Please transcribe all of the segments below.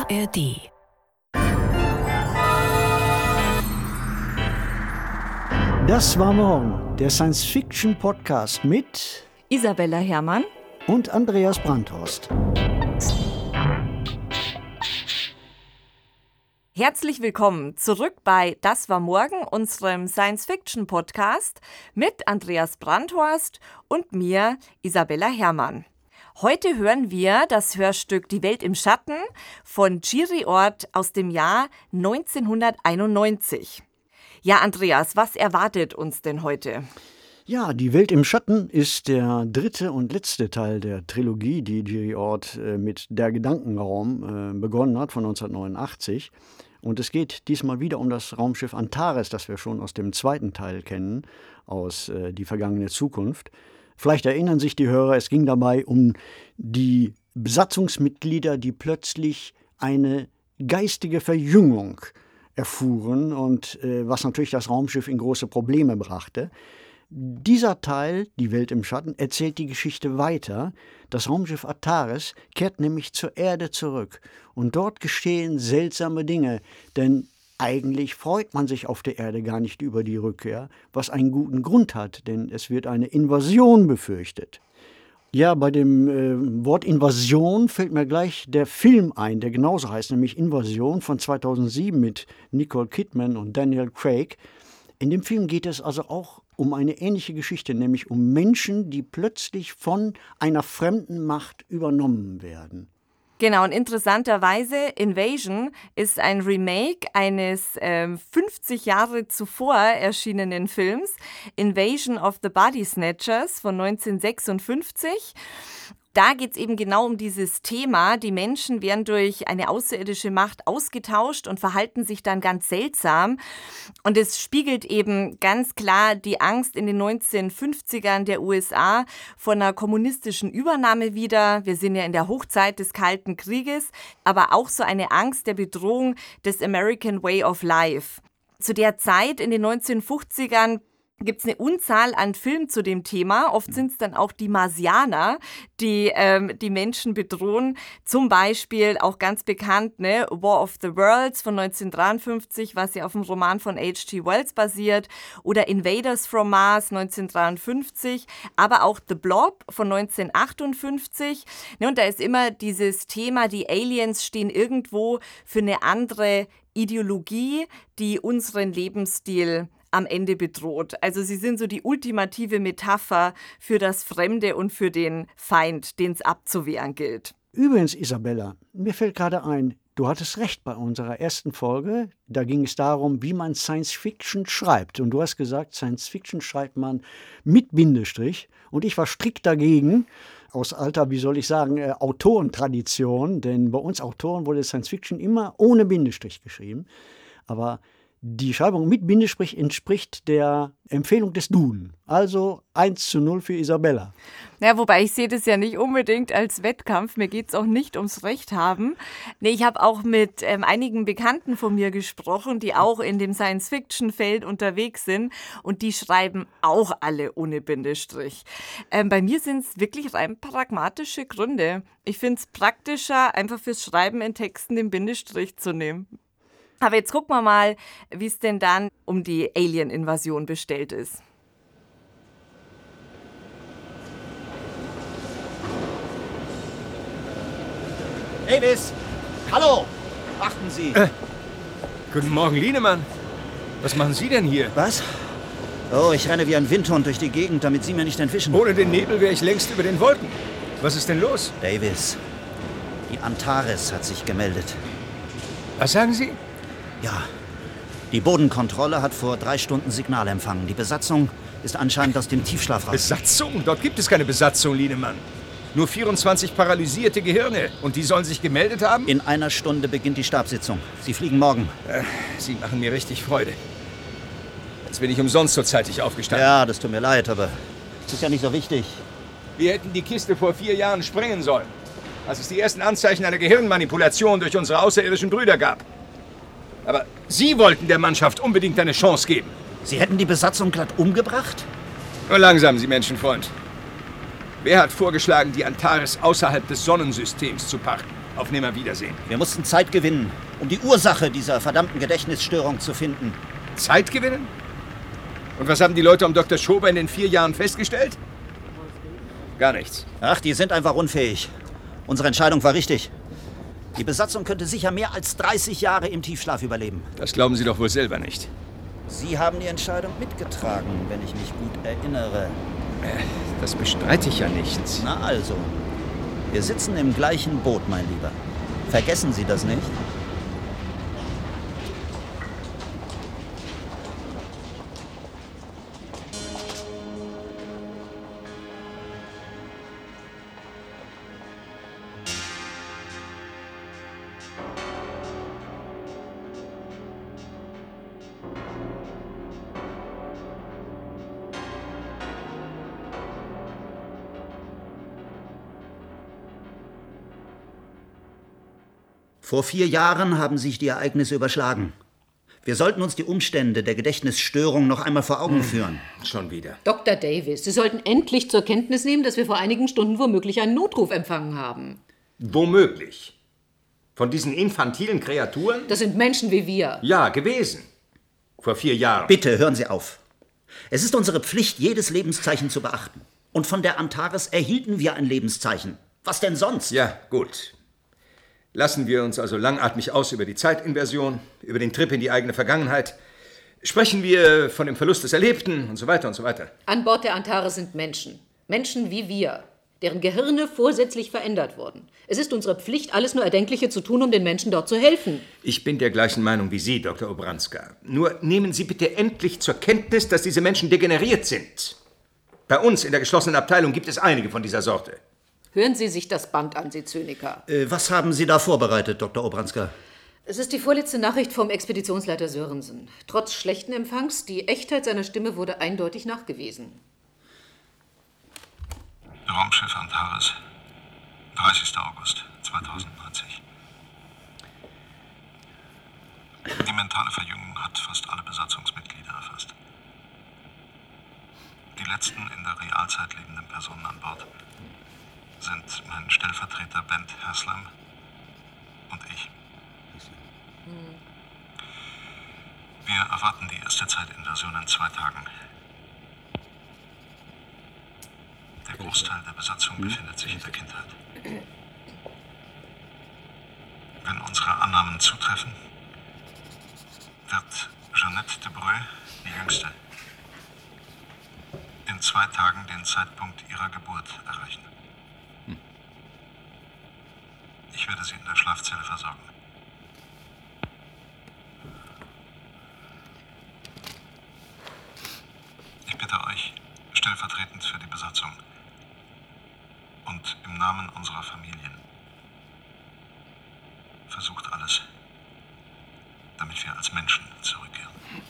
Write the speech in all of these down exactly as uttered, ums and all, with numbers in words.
A R D. Das war morgen, der Science-Fiction-Podcast mit Isabella Herrmann und Andreas Brandhorst. Herzlich willkommen zurück bei Das war morgen, unserem Science-Fiction-Podcast mit Andreas Brandhorst und mir, Isabella Herrmann. Heute hören wir das Hörstück Die Welt im Schatten von Jiri Ort aus dem Jahr neunzehnhunderteinundneunzig. Ja, Andreas, was erwartet uns denn heute? Ja, Die Welt im Schatten ist der dritte und letzte Teil der Trilogie, die Jiri Ort äh, mit Der Gedankenraum äh, begonnen hat von neunzehnhundertneunundachtzig. Und es geht diesmal wieder um das Raumschiff Antares, das wir schon aus dem zweiten Teil kennen, aus äh, Die vergangene Zukunft. Vielleicht erinnern sich die Hörer, es ging dabei um die Besatzungsmitglieder, die plötzlich eine geistige Verjüngung erfuhren und äh, was natürlich das Raumschiff in große Probleme brachte. Dieser Teil, Die Welt im Schatten, erzählt die Geschichte weiter. Das Raumschiff Antares kehrt nämlich zur Erde zurück. Und dort geschehen seltsame Dinge, denn eigentlich freut man sich auf der Erde gar nicht über die Rückkehr, was einen guten Grund hat, denn es wird eine Invasion befürchtet. Ja, bei dem äh, Wort Invasion fällt mir gleich der Film ein, der genauso heißt, nämlich Invasion von zweitausendsieben mit Nicole Kidman und Daniel Craig. In dem Film geht es also auch um eine ähnliche Geschichte, nämlich um Menschen, die plötzlich von einer fremden Macht übernommen werden. Genau, und interessanterweise, Invasion ist ein Remake eines ähm, fünfzig Jahre zuvor erschienenen Films, Invasion of the Body Snatchers von neunzehnhundertsechsundfünfzig. Da geht es eben genau um dieses Thema. Die Menschen werden durch eine außerirdische Macht ausgetauscht und verhalten sich dann ganz seltsam. Und es spiegelt eben ganz klar die Angst in den neunzehnhundertfünfzigern der U S A vor einer kommunistischen Übernahme wider. Wir sind ja in der Hochzeit des Kalten Krieges, aber auch so eine Angst der Bedrohung des American Way of Life. Zu der Zeit in den neunzehnhundertfünfzigern gibt es eine Unzahl an Filmen zu dem Thema. Oft sind es dann auch die Marsianer, die ähm, die Menschen bedrohen. Zum Beispiel auch ganz bekannt, ne, War of the Worlds von neunzehnhundertdreiundfünfzig, was ja auf dem Roman von H G Wells basiert. Oder Invaders from Mars neunzehnhundertdreiundfünfzig. Aber auch The Blob von neunzehnhundertachtundfünfzig. Ne, und da ist immer dieses Thema, die Aliens stehen irgendwo für eine andere Ideologie, die unseren Lebensstil am Ende bedroht. Also sie sind so die ultimative Metapher für das Fremde und für den Feind, den es abzuwehren gilt. Übrigens, Isabella, mir fällt gerade ein, du hattest recht bei unserer ersten Folge. Da ging es darum, wie man Science-Fiction schreibt. Und du hast gesagt, Science-Fiction schreibt man mit Bindestrich. Und ich war strikt dagegen, aus alter, wie soll ich sagen, äh, Autorentradition. Denn bei uns Autoren wurde Science-Fiction immer ohne Bindestrich geschrieben. Aber die Schreibung mit Bindestrich entspricht der Empfehlung des Duden. Also eins zu null für Isabella. Ja, wobei ich sehe das ja nicht unbedingt als Wettkampf. Mir geht es auch nicht ums Recht haben. Nee, ich habe auch mit ähm, einigen Bekannten von mir gesprochen, die auch in dem Science-Fiction-Feld unterwegs sind. Und die schreiben auch alle ohne Bindestrich. Ähm, bei mir sind es wirklich rein pragmatische Gründe. Ich finde es praktischer, einfach fürs Schreiben in Texten den Bindestrich zu nehmen. Aber jetzt gucken wir mal, wie es denn dann um die Alien-Invasion bestellt ist. Davis! Hallo! Achten Sie! Äh, guten Morgen, Lienemann. Was machen Sie denn hier? Was? Oh, ich renne wie ein Windhund durch die Gegend, damit Sie mir nicht entwischen. Ohne den Nebel wäre ich längst über den Wolken. Was ist denn los? Davis, die Antares hat sich gemeldet. Was sagen Sie? Ja, die Bodenkontrolle hat vor drei Stunden Signal empfangen. Die Besatzung ist anscheinend aus dem Tiefschlaf raus. Besatzung? Dort gibt es keine Besatzung, Lienemann. Nur vierundzwanzig paralysierte Gehirne. Und die sollen sich gemeldet haben? In einer Stunde beginnt die Stabssitzung. Sie fliegen morgen. Äh, Sie machen mir richtig Freude. Jetzt bin ich umsonst so zeitig aufgestanden. Ja, das tut mir leid, aber es ist ja nicht so wichtig. Wir hätten die Kiste vor vier Jahren sprengen sollen, als es die ersten Anzeichen einer Gehirnmanipulation durch unsere außerirdischen Brüder gab. Aber Sie wollten der Mannschaft unbedingt eine Chance geben. Sie hätten die Besatzung glatt umgebracht? Nur langsam, Sie Menschenfreund. Wer hat vorgeschlagen, die Antares außerhalb des Sonnensystems zu parken? Auf Nimmerwiedersehen. Wir mussten Zeit gewinnen, um die Ursache dieser verdammten Gedächtnisstörung zu finden. Zeit gewinnen? Und was haben die Leute um Doktor Schober in den vier Jahren festgestellt? Gar nichts. Ach, die sind einfach unfähig. Unsere Entscheidung war richtig. Die Besatzung könnte sicher mehr als dreißig Jahre im Tiefschlaf überleben. Das glauben Sie doch wohl selber nicht. Sie haben die Entscheidung mitgetragen, wenn ich mich gut erinnere. Das bestreite ich ja nicht. Na also, wir sitzen im gleichen Boot, mein Lieber. Vergessen Sie das nicht? Vor vier Jahren haben sich die Ereignisse überschlagen. Wir sollten uns die Umstände der Gedächtnisstörung noch einmal vor Augen hm. führen. Schon wieder. Doktor Davis, Sie sollten endlich zur Kenntnis nehmen, dass wir vor einigen Stunden womöglich einen Notruf empfangen haben. Womöglich? Von diesen infantilen Kreaturen? Das sind Menschen wie wir. Ja, gewesen. Vor vier Jahren. Bitte, hören Sie auf. Es ist unsere Pflicht, jedes Lebenszeichen zu beachten. Und von der Antares erhielten wir ein Lebenszeichen. Was denn sonst? Ja, gut. Lassen wir uns also langatmig aus über die Zeitinversion, über den Trip in die eigene Vergangenheit. Sprechen wir von dem Verlust des Erlebten und so weiter und so weiter. An Bord der Antares sind Menschen. Menschen wie wir, deren Gehirne vorsätzlich verändert wurden. Es ist unsere Pflicht, alles nur Erdenkliche zu tun, um den Menschen dort zu helfen. Ich bin der gleichen Meinung wie Sie, Doktor Obranska. Nur nehmen Sie bitte endlich zur Kenntnis, dass diese Menschen degeneriert sind. Bei uns in der geschlossenen Abteilung gibt es einige von dieser Sorte. Hören Sie sich das Band an, Sie Zyniker. Äh, was haben Sie da vorbereitet, Doktor Obranska? Es ist die vorletzte Nachricht vom Expeditionsleiter Sörensen. Trotz schlechten Empfangs, die Echtheit seiner Stimme wurde eindeutig nachgewiesen. Raumschiff Antares, dreißigster August zweitausendneunzig. Die mentale Verjüngung hat fast alle Besatzungsmitglieder erfasst. Die letzten in der Realzeit lebenden Personen an Bord sind mein Stellvertreter Bent Haslam und ich. Wir erwarten die erste Zeitinversion in zwei Tagen. Der Großteil der Besatzung befindet sich in der Kindheit. Wenn unsere Annahmen zutreffen, wird Jeannette de Breu, die Jüngste, in zwei Tagen den Zeitpunkt ihrer Geburt erreichen. Ich werde sie in der Schlafzelle versorgen. Ich bitte euch, stellvertretend für die Besatzung und im Namen unserer Familien, versucht alles, damit wir als Menschen zurückkehren.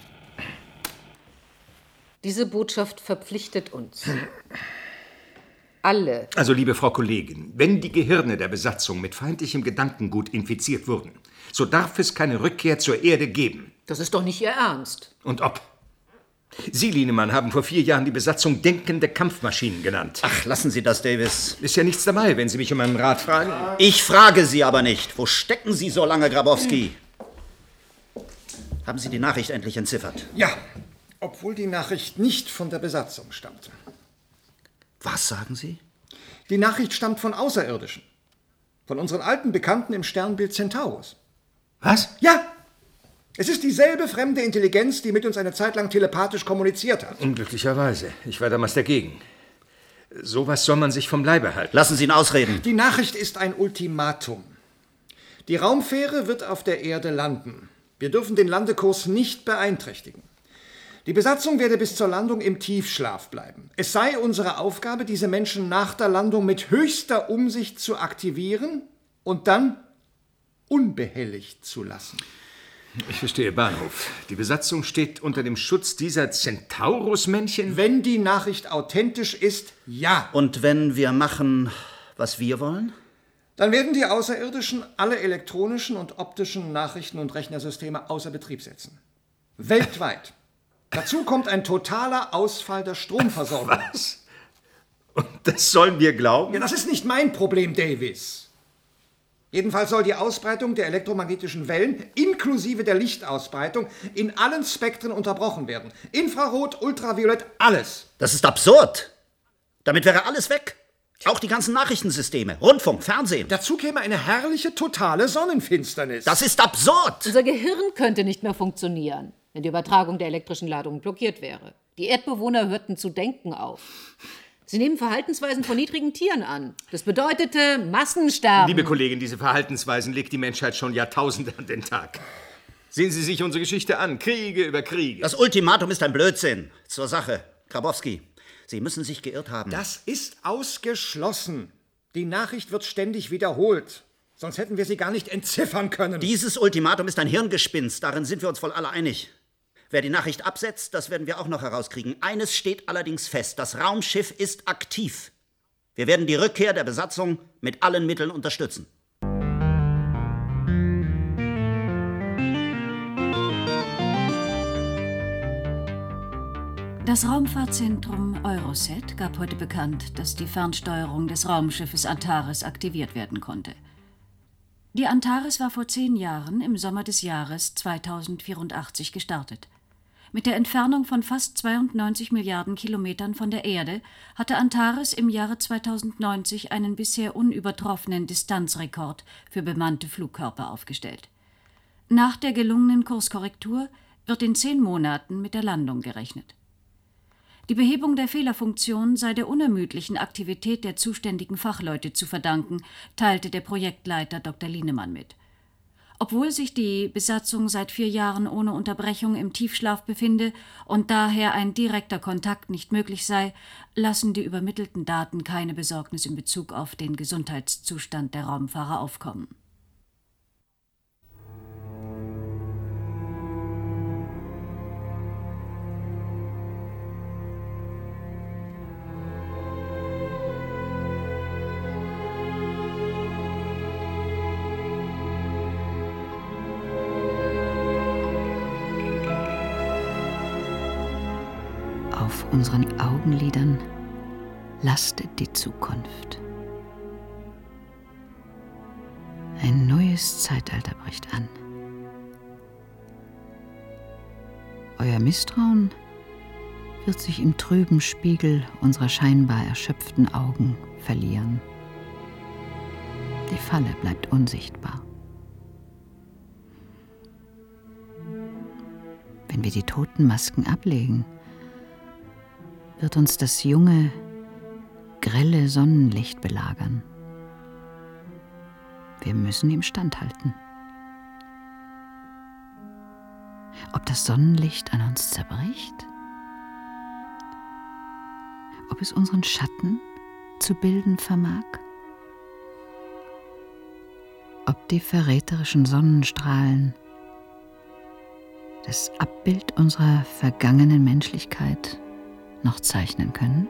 Diese Botschaft verpflichtet uns. Alle. Also, liebe Frau Kollegin, wenn die Gehirne der Besatzung mit feindlichem Gedankengut infiziert wurden, so darf es keine Rückkehr zur Erde geben. Das ist doch nicht Ihr Ernst. Und ob? Sie, Lienemann, haben vor vier Jahren die Besatzung denkende Kampfmaschinen genannt. Ach, lassen Sie das, Davis. Ist ja nichts dabei, wenn Sie mich um einen Rat fragen. Ich frage Sie aber nicht. Wo stecken Sie so lange, Grabowski? Hm. Haben Sie die Nachricht endlich entziffert? Ja, obwohl die Nachricht nicht von der Besatzung stammt. Was sagen Sie? Die Nachricht stammt von Außerirdischen. Von unseren alten Bekannten im Sternbild Centaurus. Was? Ja! Es ist dieselbe fremde Intelligenz, die mit uns eine Zeit lang telepathisch kommuniziert hat. Unglücklicherweise. Ich war damals dagegen. Sowas soll man sich vom Leibe halten. Lassen Sie ihn ausreden. Die Nachricht ist ein Ultimatum. Die Raumfähre wird auf der Erde landen. Wir dürfen den Landekurs nicht beeinträchtigen. Die Besatzung werde bis zur Landung im Tiefschlaf bleiben. Es sei unsere Aufgabe, diese Menschen nach der Landung mit höchster Umsicht zu aktivieren und dann unbehelligt zu lassen. Ich verstehe, Bahnhof. Die Besatzung steht unter dem Schutz dieser Centaurus-Männchen? Wenn die Nachricht authentisch ist, ja. Und wenn wir machen, was wir wollen? Dann werden die Außerirdischen alle elektronischen und optischen Nachrichten- und Rechnersysteme außer Betrieb setzen. Weltweit. Dazu kommt ein totaler Ausfall der Stromversorgung. Was? Und das sollen wir glauben? Ja, das ist nicht mein Problem, Davis. Jedenfalls soll die Ausbreitung der elektromagnetischen Wellen inklusive der Lichtausbreitung in allen Spektren unterbrochen werden. Infrarot, Ultraviolett, alles. Das ist absurd. Damit wäre alles weg. Auch die ganzen Nachrichtensysteme, Rundfunk, Fernsehen. Dazu käme eine herrliche, totale Sonnenfinsternis. Das ist absurd. Unser Gehirn könnte nicht mehr funktionieren, wenn die Übertragung der elektrischen Ladung blockiert wäre. Die Erdbewohner hörten zu denken auf. Sie nehmen Verhaltensweisen von niedrigen Tieren an. Das bedeutete Massensterben. Liebe Kollegin, diese Verhaltensweisen legt die Menschheit schon Jahrtausende an den Tag. Sehen Sie sich unsere Geschichte an. Kriege über Kriege. Das Ultimatum ist ein Blödsinn. Zur Sache. Grabowski, Sie müssen sich geirrt haben. Das ist ausgeschlossen. Die Nachricht wird ständig wiederholt. Sonst hätten wir sie gar nicht entziffern können. Dieses Ultimatum ist ein Hirngespinst. Darin sind wir uns wohl alle einig. Wer die Nachricht absetzt, das werden wir auch noch herauskriegen. Eines steht allerdings fest. Das Raumschiff ist aktiv. Wir werden die Rückkehr der Besatzung mit allen Mitteln unterstützen. Das Raumfahrtzentrum Eurosat gab heute bekannt, dass die Fernsteuerung des Raumschiffes Antares aktiviert werden konnte. Die Antares war vor zehn Jahren im Sommer des Jahres zweitausendvierundachtzig gestartet. Mit der Entfernung von fast zweiundneunzig Milliarden Kilometern von der Erde hatte Antares im Jahre zweitausendneunzig einen bisher unübertroffenen Distanzrekord für bemannte Flugkörper aufgestellt. Nach der gelungenen Kurskorrektur wird in zehn Monaten mit der Landung gerechnet. Die Behebung der Fehlerfunktion sei der unermüdlichen Aktivität der zuständigen Fachleute zu verdanken, teilte der Projektleiter Doktor Lienemann mit. Obwohl sich die Besatzung seit vier Jahren ohne Unterbrechung im Tiefschlaf befinde und daher ein direkter Kontakt nicht möglich sei, lassen die übermittelten Daten keine Besorgnis in Bezug auf den Gesundheitszustand der Raumfahrer aufkommen. Auf unseren Augenlidern lastet die Zukunft. Ein neues Zeitalter bricht an. Euer Misstrauen wird sich im trüben Spiegel unserer scheinbar erschöpften Augen verlieren. Die Falle bleibt unsichtbar. Wenn wir die toten Masken ablegen, wird uns das junge, grelle Sonnenlicht belagern. Wir müssen ihm standhalten. Ob das Sonnenlicht an uns zerbricht? Ob es unseren Schatten zu bilden vermag? Ob die verräterischen Sonnenstrahlen das Abbild unserer vergangenen Menschlichkeit noch zeichnen können?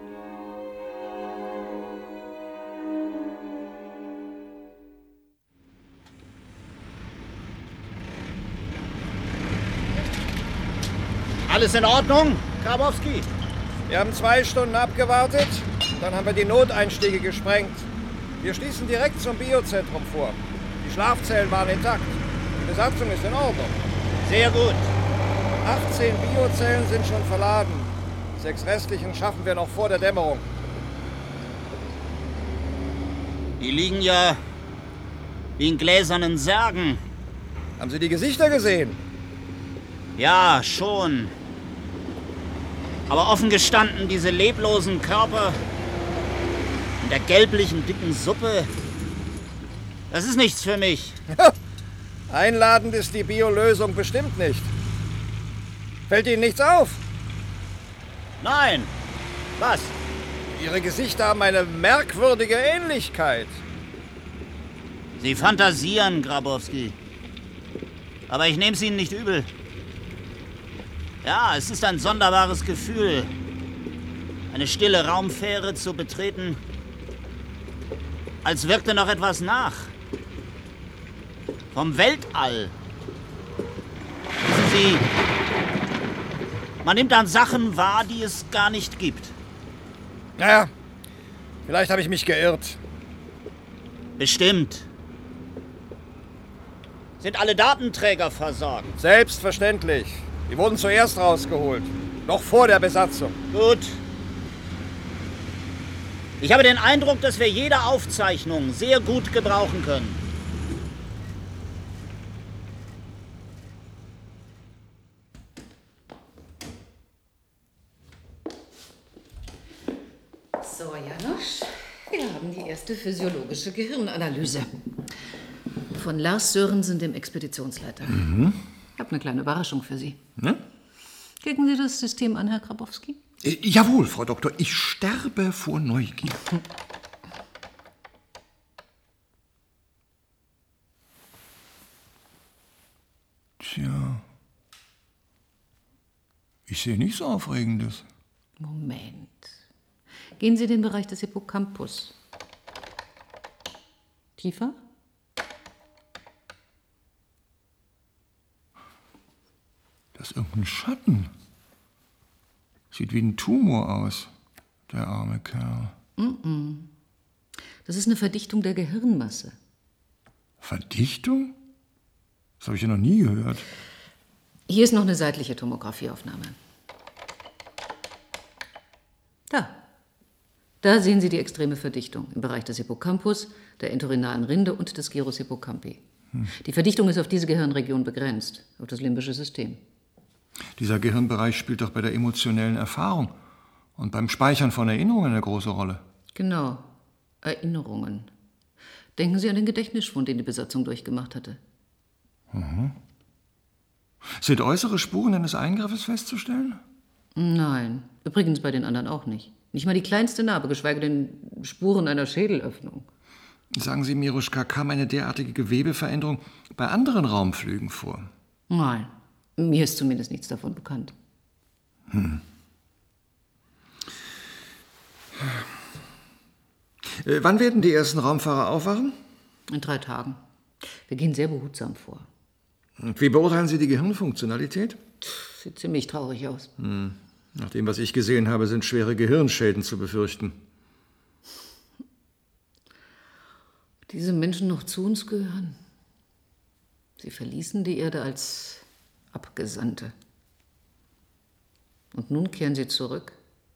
Alles in Ordnung, Grabowski? Wir haben zwei Stunden abgewartet, dann haben wir die Noteinstiege gesprengt. Wir schließen direkt zum Biozentrum vor. Die Schlafzellen waren intakt. Die Besatzung ist in Ordnung. Sehr gut. achtzehn Biozellen sind schon verladen. Sechs restlichen schaffen wir noch vor der Dämmerung. Die liegen ja wie in gläsernen Särgen. Haben Sie die Gesichter gesehen? Ja, schon. Aber offen gestanden, diese leblosen Körper in der gelblichen, dicken Suppe, das ist nichts für mich. Einladend ist die Biolösung bestimmt nicht. Fällt Ihnen nichts auf? Nein. Was? Ihre Gesichter haben eine merkwürdige Ähnlichkeit. Sie fantasieren, Grabowski. Aber ich nehme es Ihnen nicht übel. Ja, es ist ein sonderbares Gefühl, eine stille Raumfähre zu betreten, als wirkte noch etwas nach. Vom Weltall. Wissen Sie, man nimmt dann Sachen wahr, die es gar nicht gibt. Naja, vielleicht habe ich mich geirrt. Bestimmt. Sind alle Datenträger versorgt? Selbstverständlich. Die wurden zuerst rausgeholt. Noch vor der Besatzung. Gut. Ich habe den Eindruck, dass wir jede Aufzeichnung sehr gut gebrauchen können. So, Janosch, wir haben die erste physiologische Gehirnanalyse. Von Lars Sörensen, dem Expeditionsleiter. Mhm. Ich habe eine kleine Überraschung für Sie. Ne? Klicken Sie das System an, Herr Grabowski? Äh, jawohl, Frau Doktor, ich sterbe vor Neugier. Tja. Ich sehe nichts Aufregendes. Moment. Gehen Sie in den Bereich des Hippocampus. Tiefer? Das ist irgendein Schatten. Sieht wie ein Tumor aus, der arme Kerl. Mm-mm. Das ist eine Verdichtung der Gehirnmasse. Verdichtung? Das habe ich ja noch nie gehört. Hier ist noch eine seitliche Tomographieaufnahme. Da. Da sehen Sie die extreme Verdichtung im Bereich des Hippocampus, der entorhinalen Rinde und des Gyrus hippocampi. Hm. Die Verdichtung ist auf diese Gehirnregion begrenzt, auf das limbische System. Dieser Gehirnbereich spielt doch bei der emotionellen Erfahrung und beim Speichern von Erinnerungen eine große Rolle. Genau, Erinnerungen. Denken Sie an den Gedächtnisschwund, den die Besatzung durchgemacht hatte. Mhm. Sind äußere Spuren eines Eingriffes festzustellen? Nein, übrigens bei den anderen auch nicht. Nicht mal die kleinste Narbe, geschweige denn Spuren einer Schädelöffnung. Sagen Sie, Miruschka, kam eine derartige Gewebeveränderung bei anderen Raumflügen vor? Nein, mir ist zumindest nichts davon bekannt. Hm. Äh, wann werden die ersten Raumfahrer aufwachen? In drei Tagen. Wir gehen sehr behutsam vor. Und wie beurteilen Sie die Gehirnfunktionalität? Sieht ziemlich traurig aus. Hm. Nach dem, was ich gesehen habe, sind schwere Gehirnschäden zu befürchten. Diese Menschen noch zu uns gehören. Sie verließen die Erde als Abgesandte. Und nun kehren sie zurück.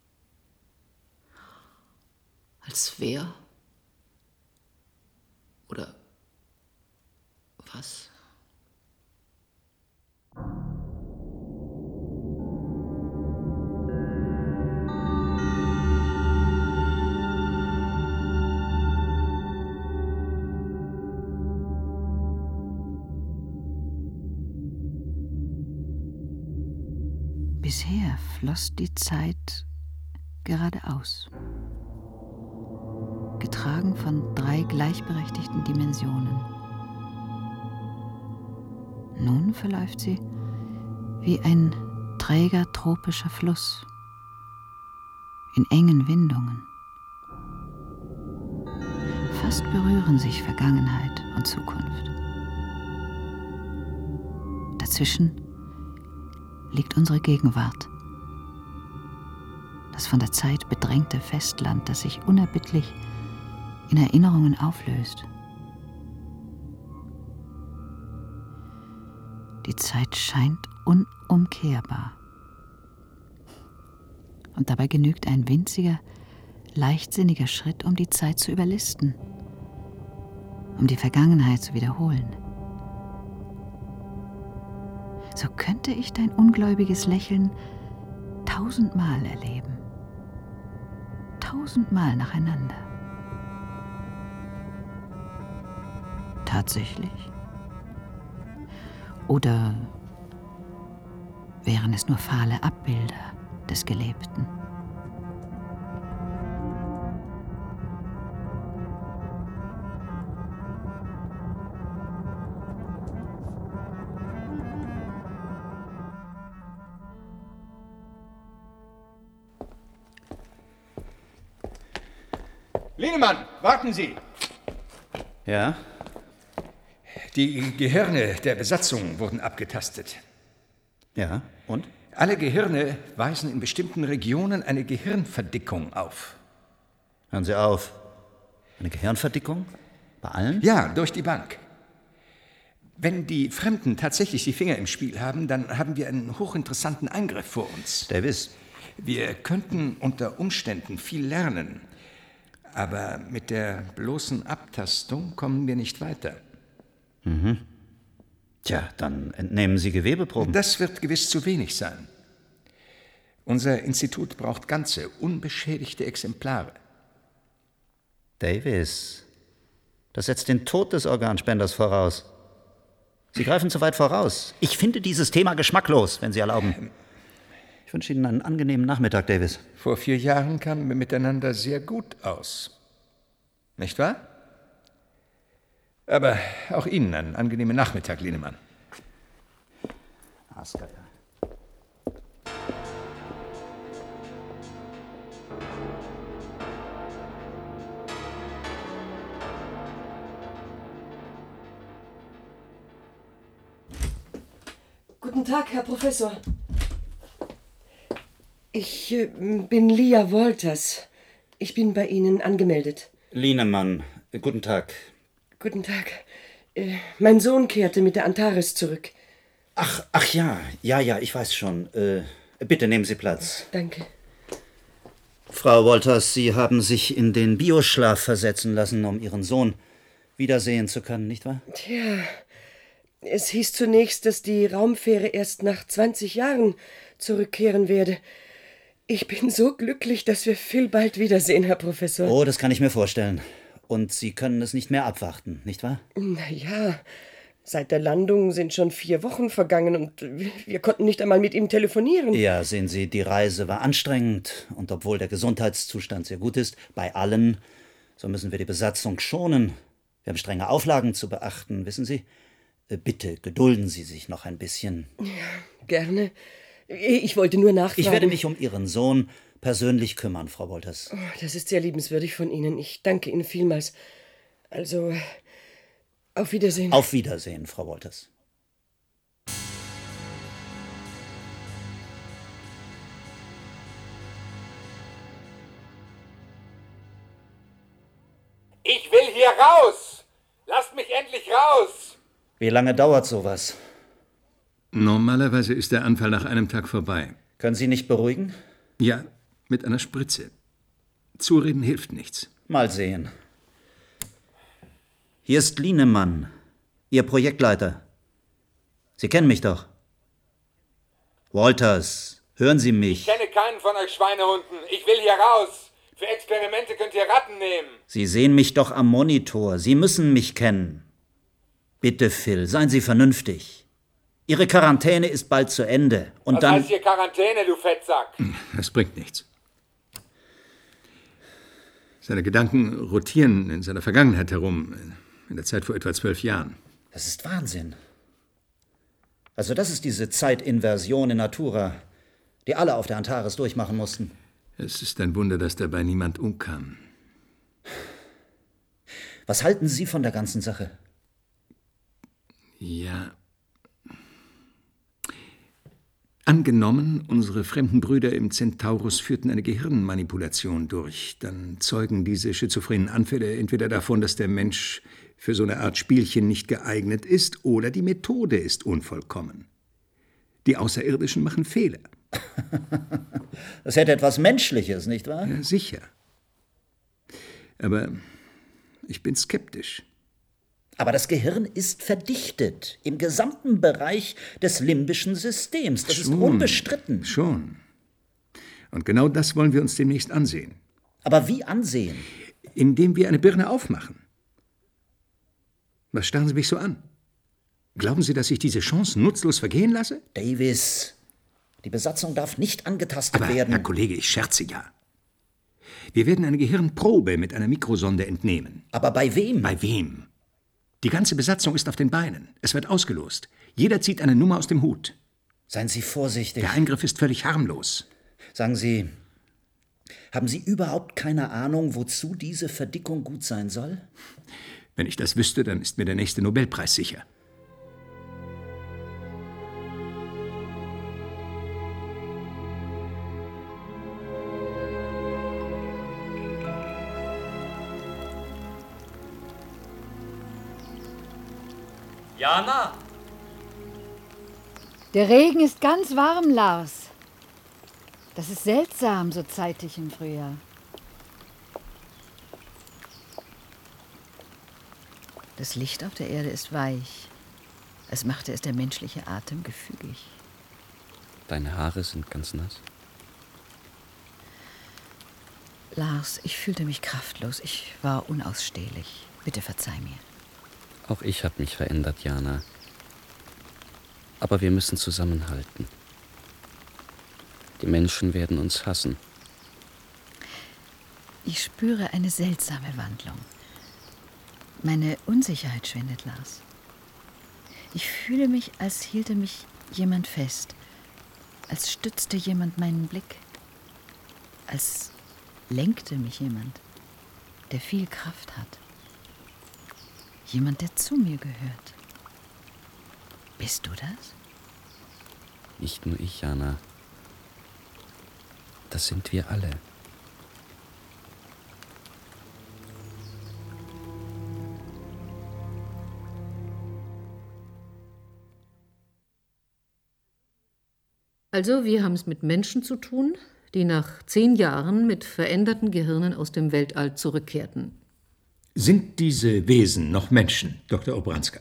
Als wer? Oder was? Bisher floss die Zeit geradeaus, getragen von drei gleichberechtigten Dimensionen. Nun verläuft sie wie ein träger tropischer Fluss in engen Windungen. Fast berühren sich Vergangenheit und Zukunft. Dazwischen liegt unsere Gegenwart. Das von der Zeit bedrängte Festland, das sich unerbittlich in Erinnerungen auflöst. Die Zeit scheint unumkehrbar. Und dabei genügt ein winziger, leichtsinniger Schritt, um die Zeit zu überlisten, um die Vergangenheit zu wiederholen. So könnte ich dein ungläubiges Lächeln tausendmal erleben. Tausendmal nacheinander. Tatsächlich? Oder wären es nur fahle Abbilder des Gelebten? Lienemann, warten Sie! Ja? Die Gehirne der Besatzung wurden abgetastet. Ja, und? Alle Gehirne weisen in bestimmten Regionen eine Gehirnverdickung auf. Hören Sie auf. Eine Gehirnverdickung? Bei allen? Ja, durch die Bank. Wenn die Fremden tatsächlich die Finger im Spiel haben, dann haben wir einen hochinteressanten Eingriff vor uns. Davis. Wir könnten unter Umständen viel lernen, aber mit der bloßen Abtastung kommen wir nicht weiter. Mhm. Tja, dann entnehmen Sie Gewebeproben. Das wird gewiss zu wenig sein. Unser Institut braucht ganze, unbeschädigte Exemplare. Davis, das setzt den Tod des Organspenders voraus. Sie greifen zu weit voraus. Ich finde dieses Thema geschmacklos, wenn Sie erlauben. Ich wünsche Ihnen einen angenehmen Nachmittag, Davis. Vor vier Jahren kamen wir miteinander sehr gut aus. Nicht wahr? Aber auch Ihnen einen angenehmen Nachmittag, Lienemann. Asker, ja. Guten Tag, Herr Professor. Ich äh, bin Lia Wolters. Ich bin bei Ihnen angemeldet. Lienemann, guten Tag. Guten Tag. Äh, mein Sohn kehrte mit der Antares zurück. Ach, ach ja, ja, ja, ich weiß schon. Äh, bitte nehmen Sie Platz. Danke. Frau Wolters, Sie haben sich in den Bioschlaf versetzen lassen, um Ihren Sohn wiedersehen zu können, nicht wahr? Tja, es hieß zunächst, dass die Raumfähre erst nach zwanzig Jahren zurückkehren werde. Ich bin so glücklich, dass wir Phil bald wiedersehen, Herr Professor. Oh, das kann ich mir vorstellen. Und Sie können es nicht mehr abwarten, nicht wahr? Na ja, seit der Landung sind schon vier Wochen vergangen und wir konnten nicht einmal mit ihm telefonieren. Ja, sehen Sie, die Reise war anstrengend und obwohl der Gesundheitszustand sehr gut ist, bei allen, so müssen wir die Besatzung schonen. Wir haben strenge Auflagen zu beachten, wissen Sie? Bitte gedulden Sie sich noch ein bisschen. Ja, gerne. Ich wollte nur nachfragen. Ich werde mich um Ihren Sohn persönlich kümmern, Frau Wolters. Oh, das ist sehr liebenswürdig von Ihnen. Ich danke Ihnen vielmals. Also, auf Wiedersehen. Auf Wiedersehen, Frau Wolters. Ich will hier raus! Lasst mich endlich raus! Wie lange dauert sowas? Normalerweise ist der Anfall nach einem Tag vorbei. Können Sie nicht beruhigen? Ja, mit einer Spritze. Zureden hilft nichts. Mal sehen. Hier ist Lienemann, Ihr Projektleiter. Sie kennen mich doch. Wolters, hören Sie mich. Ich kenne keinen von euch Schweinehunden. Ich will hier raus. Für Experimente könnt ihr Ratten nehmen. Sie sehen mich doch am Monitor. Sie müssen mich kennen. Bitte, Phil, seien Sie vernünftig. Ihre Quarantäne ist bald zu Ende. Und Was dann... heißt hier Quarantäne, du Fettsack? Das bringt nichts. Seine Gedanken rotieren in seiner Vergangenheit herum, in der Zeit vor etwa zwölf Jahren. Das ist Wahnsinn. Also das ist diese Zeitinversion in Natura, die alle auf der Antares durchmachen mussten. Es ist ein Wunder, dass dabei niemand umkam. Was halten Sie von der ganzen Sache? Ja. Angenommen, unsere fremden Brüder im Centaurus führten eine Gehirnmanipulation durch, dann zeugen diese schizophrenen Anfälle entweder davon, dass der Mensch für so eine Art Spielchen nicht geeignet ist, oder die Methode ist unvollkommen. Die Außerirdischen machen Fehler. Das hätte etwas Menschliches, nicht wahr? Ja, sicher. Aber ich bin skeptisch. Aber das Gehirn ist verdichtet im gesamten Bereich des limbischen Systems. Das schon, ist unbestritten. Schon. Und genau das wollen wir uns demnächst ansehen. Aber wie ansehen? Indem wir eine Birne aufmachen. Was starren Sie mich so an? Glauben Sie, dass ich diese Chance nutzlos vergehen lasse? Davis, die Besatzung darf nicht angetastet Aber, werden. Herr Kollege, ich scherze ja. Wir werden eine Gehirnprobe mit einer Mikrosonde entnehmen. Aber bei wem? Bei wem? Die ganze Besatzung ist auf den Beinen. Es wird ausgelost. Jeder zieht eine Nummer aus dem Hut. Seien Sie vorsichtig. Der Eingriff ist völlig harmlos. Sagen Sie, haben Sie überhaupt keine Ahnung, wozu diese Verdickung gut sein soll? Wenn ich das wüsste, dann ist mir der nächste Nobelpreis sicher. Jana? Der Regen ist ganz warm, Lars. Das ist seltsam, so zeitig im Frühjahr. Das Licht auf der Erde ist weich, als machte es der menschliche Atem gefügig. Deine Haare sind ganz nass. Lars, ich fühlte mich kraftlos. Ich war unausstehlich. Bitte verzeih mir. Auch ich habe mich verändert, Jana. Aber wir müssen zusammenhalten. Die Menschen werden uns hassen. Ich spüre eine seltsame Wandlung. Meine Unsicherheit schwindet, Lars. Ich fühle mich, als hielte mich jemand fest. Als stützte jemand meinen Blick. Als lenkte mich jemand, der viel Kraft hat. Jemand, der zu mir gehört. Bist du das? Nicht nur ich, Jana. Das sind wir alle. Also, wir haben es mit Menschen zu tun, die nach zehn Jahren mit veränderten Gehirnen aus dem Weltall zurückkehrten. Sind diese Wesen noch Menschen, Doktor Obranska?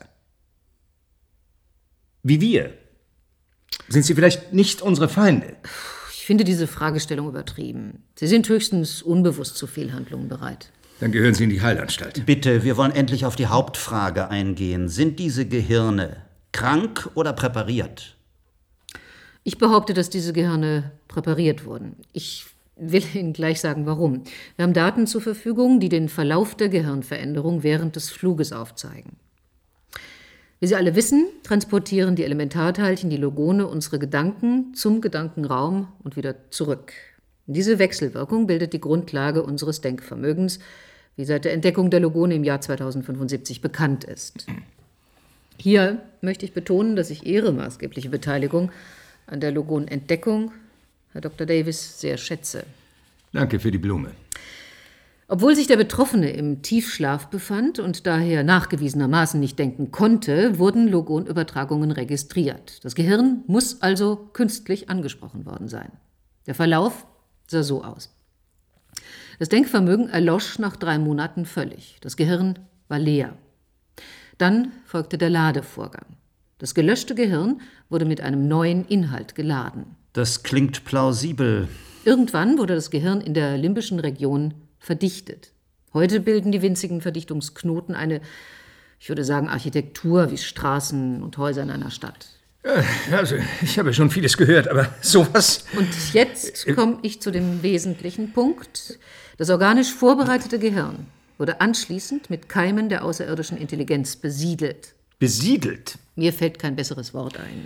Wie wir? Sind sie vielleicht nicht unsere Feinde? Ich finde diese Fragestellung übertrieben. Sie sind höchstens unbewusst zu Fehlhandlungen bereit. Dann gehören Sie in die Heilanstalt. Bitte, wir wollen endlich auf die Hauptfrage eingehen. Sind diese Gehirne krank oder präpariert? Ich behaupte, dass diese Gehirne präpariert wurden. Ich will Ihnen gleich sagen, warum. Wir haben Daten zur Verfügung, die den Verlauf der Gehirnveränderung während des Fluges aufzeigen. Wie Sie alle wissen, transportieren die Elementarteilchen, die Logone, unsere Gedanken zum Gedankenraum und wieder zurück. Diese Wechselwirkung bildet die Grundlage unseres Denkvermögens, wie seit der Entdeckung der Logone im Jahr zweitausendfünfundsiebzig bekannt ist. Hier möchte ich betonen, dass ich Ihre maßgebliche Beteiligung an der Logonentdeckung, Herr Doktor Davis, sehr schätze. Danke für die Blume. Obwohl sich der Betroffene im Tiefschlaf befand und daher nachgewiesenermaßen nicht denken konnte, wurden Logonübertragungen registriert. Das Gehirn muss also künstlich angesprochen worden sein. Der Verlauf sah so aus. Das Denkvermögen erlosch nach drei Monaten völlig. Das Gehirn war leer. Dann folgte der Ladevorgang. Das gelöschte Gehirn wurde mit einem neuen Inhalt geladen. Das klingt plausibel. Irgendwann wurde das Gehirn in der limbischen Region verdichtet. Heute bilden die winzigen Verdichtungsknoten eine, ich würde sagen, Architektur wie Straßen und Häuser in einer Stadt. Also, ich habe schon vieles gehört, aber sowas... Und jetzt komme ich zu dem wesentlichen Punkt. Das organisch vorbereitete Gehirn wurde anschließend mit Keimen der außerirdischen Intelligenz besiedelt. Besiedelt? Mir fällt kein besseres Wort ein.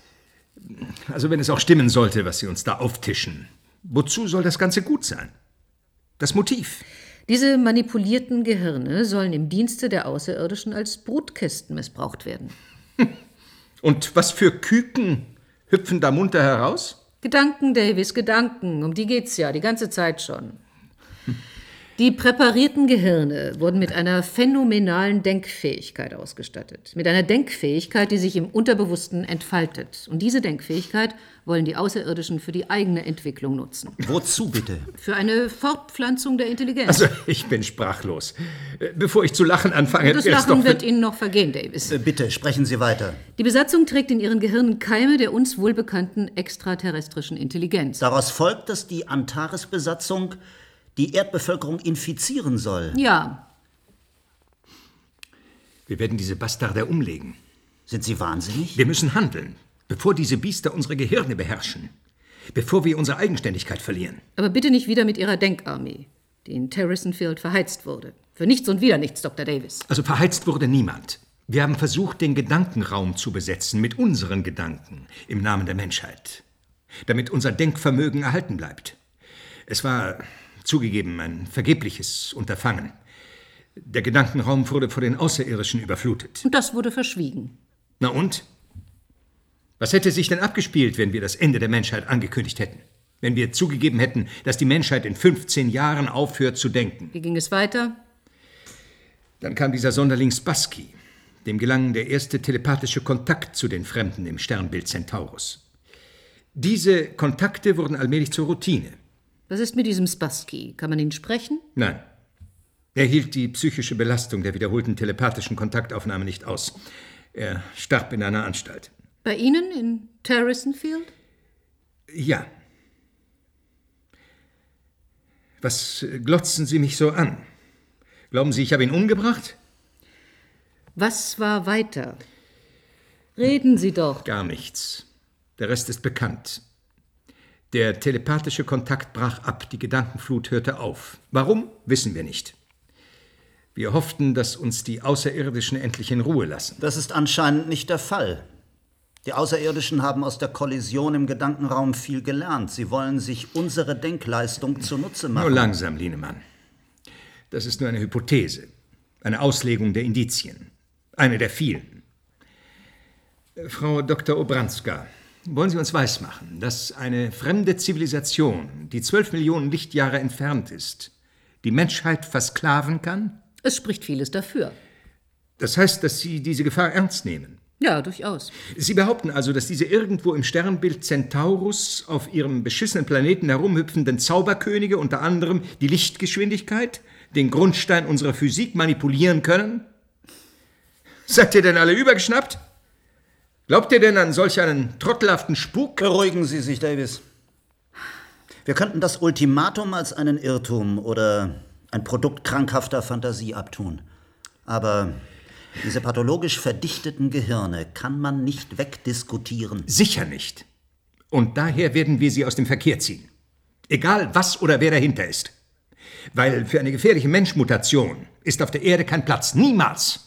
Also wenn es auch stimmen sollte, was Sie uns da auftischen, wozu soll das Ganze gut sein? Das Motiv? Diese manipulierten Gehirne sollen im Dienste der Außerirdischen als Brutkästen missbraucht werden. Und was für Küken hüpfen da munter heraus? Gedanken, Davis, Gedanken. Um die geht's ja, die ganze Zeit schon. Die präparierten Gehirne wurden mit einer phänomenalen Denkfähigkeit ausgestattet. Mit einer Denkfähigkeit, die sich im Unterbewussten entfaltet. Und diese Denkfähigkeit wollen die Außerirdischen für die eigene Entwicklung nutzen. Wozu bitte? Für eine Fortpflanzung der Intelligenz. Also, ich bin sprachlos. Bevor ich zu lachen anfange... Das Lachen wird Ihnen noch vergehen, Davis. Bitte, sprechen Sie weiter. Die Besatzung trägt in ihren Gehirnen Keime der uns wohlbekannten extraterrestrischen Intelligenz. Daraus folgt, dass die Antares-Besatzung die Erdbevölkerung infizieren soll. Ja. Wir werden diese Bastarde umlegen. Sind Sie wahnsinnig? Wir müssen handeln, bevor diese Biester unsere Gehirne beherrschen. Bevor wir unsere Eigenständigkeit verlieren. Aber bitte nicht wieder mit Ihrer Denkarmee, die in Terracin Field verheizt wurde. Für nichts und wieder nichts, Doktor Davis. Also verheizt wurde niemand. Wir haben versucht, den Gedankenraum zu besetzen mit unseren Gedanken im Namen der Menschheit. Damit unser Denkvermögen erhalten bleibt. Es war... zugegeben, ein vergebliches Unterfangen. Der Gedankenraum wurde vor den Außerirdischen überflutet. Und das wurde verschwiegen. Na und? Was hätte sich denn abgespielt, wenn wir das Ende der Menschheit angekündigt hätten? Wenn wir zugegeben hätten, dass die Menschheit in fünfzehn Jahren aufhört zu denken? Wie ging es weiter? Dann kam dieser Sonderling Spassky. Dem gelang der erste telepathische Kontakt zu den Fremden im Sternbild Centaurus. Diese Kontakte wurden allmählich zur Routine. Was ist mit diesem Spassky? Kann man ihn sprechen? Nein. Er hielt die psychische Belastung der wiederholten telepathischen Kontaktaufnahme nicht aus. Er starb in einer Anstalt. Bei Ihnen in Terracin Field? Ja. Was glotzen Sie mich so an? Glauben Sie, ich habe ihn umgebracht? Was war weiter? Reden Sie doch. Gar nichts. Der Rest ist bekannt. Der telepathische Kontakt brach ab, die Gedankenflut hörte auf. Warum, wissen wir nicht. Wir hofften, dass uns die Außerirdischen endlich in Ruhe lassen. Das ist anscheinend nicht der Fall. Die Außerirdischen haben aus der Kollision im Gedankenraum viel gelernt. Sie wollen sich unsere Denkleistung zunutze machen. Nur langsam, Lienemann. Das ist nur eine Hypothese, eine Auslegung der Indizien. Eine der vielen. Frau Doktor Obranska, wollen Sie uns weismachen, dass eine fremde Zivilisation, die zwölf Millionen Lichtjahre entfernt ist, die Menschheit versklaven kann? Es spricht vieles dafür. Das heißt, dass Sie diese Gefahr ernst nehmen? Ja, durchaus. Sie behaupten also, dass diese irgendwo im Sternbild Centaurus auf ihrem beschissenen Planeten herumhüpfenden Zauberkönige unter anderem die Lichtgeschwindigkeit, den Grundstein unserer Physik manipulieren können? Seid ihr denn alle übergeschnappt? Glaubt ihr denn an solch einen trottelhaften Spuk? Beruhigen Sie sich, Davis. Wir könnten das Ultimatum als einen Irrtum oder ein Produkt krankhafter Fantasie abtun. Aber diese pathologisch verdichteten Gehirne kann man nicht wegdiskutieren. Sicher nicht. Und daher werden wir sie aus dem Verkehr ziehen. Egal was oder wer dahinter ist. Weil für eine gefährliche Menschmutation ist auf der Erde kein Platz. Niemals.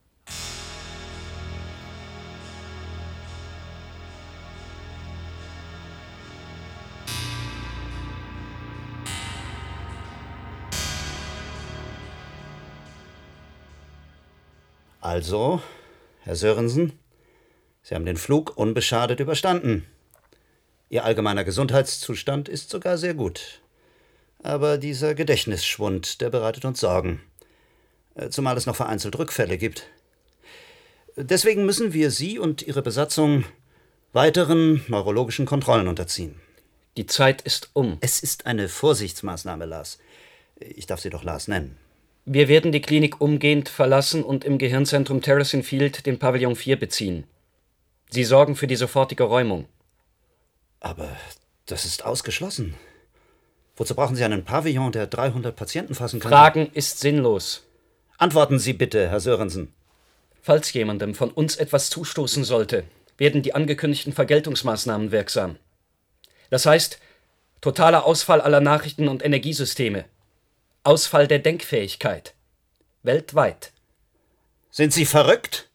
Also, Herr Sörensen, Sie haben den Flug unbeschadet überstanden. Ihr allgemeiner Gesundheitszustand ist sogar sehr gut. Aber dieser Gedächtnisschwund, der bereitet uns Sorgen. Zumal es noch vereinzelt Rückfälle gibt. Deswegen müssen wir Sie und Ihre Besatzung weiteren neurologischen Kontrollen unterziehen. Die Zeit ist um. Es ist eine Vorsichtsmaßnahme, Lars. Ich darf Sie doch Lars nennen. Wir werden die Klinik umgehend verlassen und im Gehirnzentrum Terracin Field den Pavillon vier beziehen. Sie sorgen für die sofortige Räumung. Aber das ist ausgeschlossen. Wozu brauchen Sie einen Pavillon, der dreihundert Patienten fassen kann? Fragen ist sinnlos. Antworten Sie bitte, Herr Sörensen. Falls jemandem von uns etwas zustoßen sollte, werden die angekündigten Vergeltungsmaßnahmen wirksam. Das heißt, totaler Ausfall aller Nachrichten- und Energiesysteme. Ausfall der Denkfähigkeit. Weltweit. Sind Sie verrückt?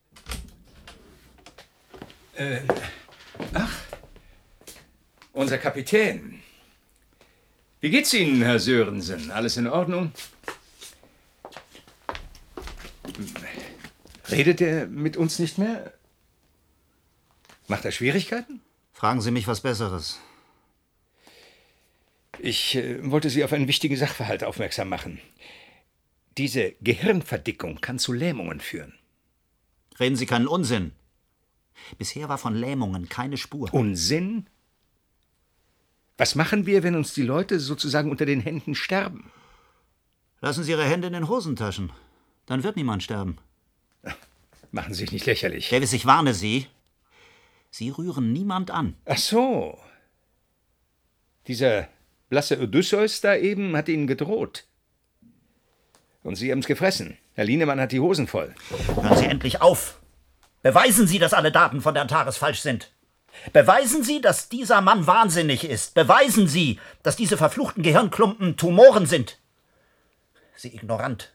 Äh, ach, unser Kapitän. Wie geht's Ihnen, Herr Sörensen? Alles in Ordnung? Redet er mit uns nicht mehr? Macht er Schwierigkeiten? Fragen Sie mich was Besseres. Ich äh, wollte Sie auf einen wichtigen Sachverhalt aufmerksam machen. Diese Gehirnverdickung kann zu Lähmungen führen. Reden Sie keinen Unsinn. Bisher war von Lähmungen keine Spur. Unsinn? Was machen wir, wenn uns die Leute sozusagen unter den Händen sterben? Lassen Sie Ihre Hände in den Hosentaschen. Dann wird niemand sterben. Machen Sie sich nicht lächerlich. Davis, ich warne Sie. Sie rühren niemand an. Ach so. Dieser blasse Odysseus da eben hat Ihnen gedroht. Und Sie haben's gefressen. Herr Lienemann hat die Hosen voll. Hören Sie endlich auf. Beweisen Sie, dass alle Daten von der Antares falsch sind. Beweisen Sie, dass dieser Mann wahnsinnig ist. Beweisen Sie, dass diese verfluchten Gehirnklumpen Tumoren sind. Sie ignorant.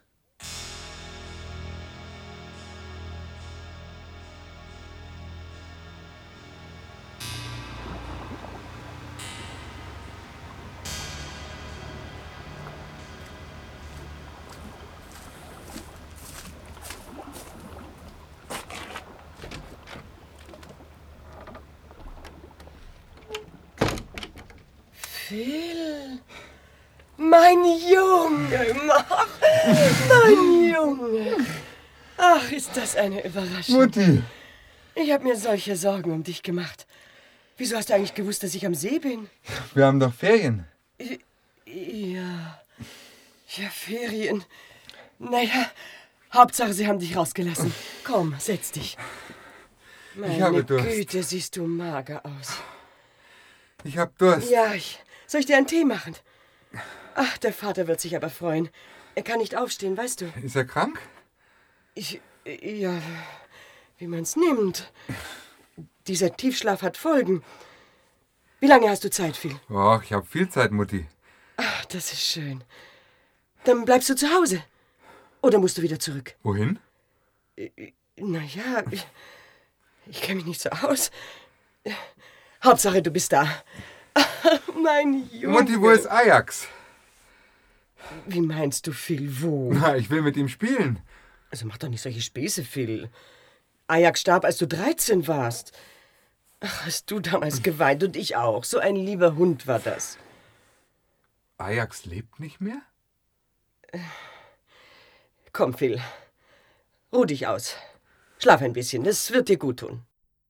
Phil, mein Junge, mein Junge. Ach, ist das eine Überraschung. Mutti! Ich habe mir solche Sorgen um dich gemacht. Wieso hast du eigentlich gewusst, dass ich am See bin? Wir haben doch Ferien. Ja, ja, Ferien. Naja, Hauptsache, sie haben dich rausgelassen. Komm, setz dich. Meine ich habe Durst. Güte, siehst du mager aus. Ich hab Durst. Ja, ich, soll ich dir einen Tee machen? Ach, der Vater wird sich aber freuen. Er kann nicht aufstehen, weißt du. Ist er krank? Ich, ja, wie man's nimmt. Dieser Tiefschlaf hat Folgen. Wie lange hast du Zeit, Phil? Och, ich hab viel Zeit, Mutti. Ach, das ist schön. Dann bleibst du zu Hause. Oder musst du wieder zurück? Wohin? Naja, ich, ich kenne mich nicht so aus. Hauptsache, du bist da. Mein Junge. Mutti, wo ist Ajax? Wie meinst du, Phil, wo? Na, ich will mit ihm spielen. Also mach doch nicht solche Späße, Phil. Ajax starb, als du dreizehn warst. Ach, hast du damals geweint und ich auch. So ein lieber Hund war das. Ajax lebt nicht mehr? Komm, Phil. Ruh dich aus. Schlaf ein bisschen, das wird dir gut tun.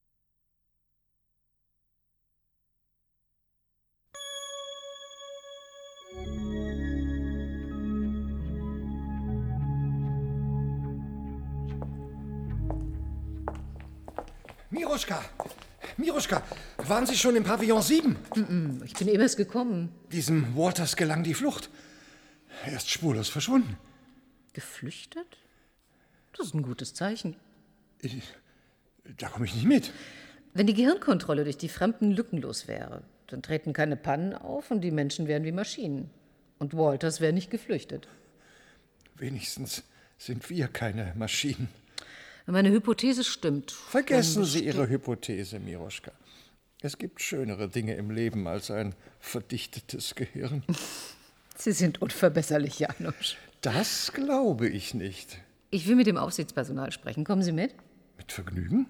Miroschka! Miroschka, waren Sie schon im Pavillon sieben? Mm-mm, ich bin eben erst gekommen. Diesem Waters gelang die Flucht. Er ist spurlos verschwunden. Geflüchtet? Das ist ein gutes Zeichen. Ich, da komme ich nicht mit. Wenn die Gehirnkontrolle durch die Fremden lückenlos wäre, dann treten keine Pannen auf und die Menschen wären wie Maschinen. Und Walters wäre nicht geflüchtet. Wenigstens sind wir keine Maschinen. Wenn meine Hypothese stimmt... Vergessen Sie Ihre Hypothese, Miroschka. Es gibt schönere Dinge im Leben als ein verdichtetes Gehirn. Sie sind unverbesserlich, Janusz. Das glaube ich nicht. Ich will mit dem Aufsichtspersonal sprechen. Kommen Sie mit? Mit Vergnügen?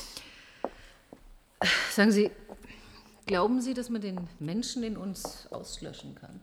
Sagen Sie, glauben Sie, dass man den Menschen in uns auslöschen kann?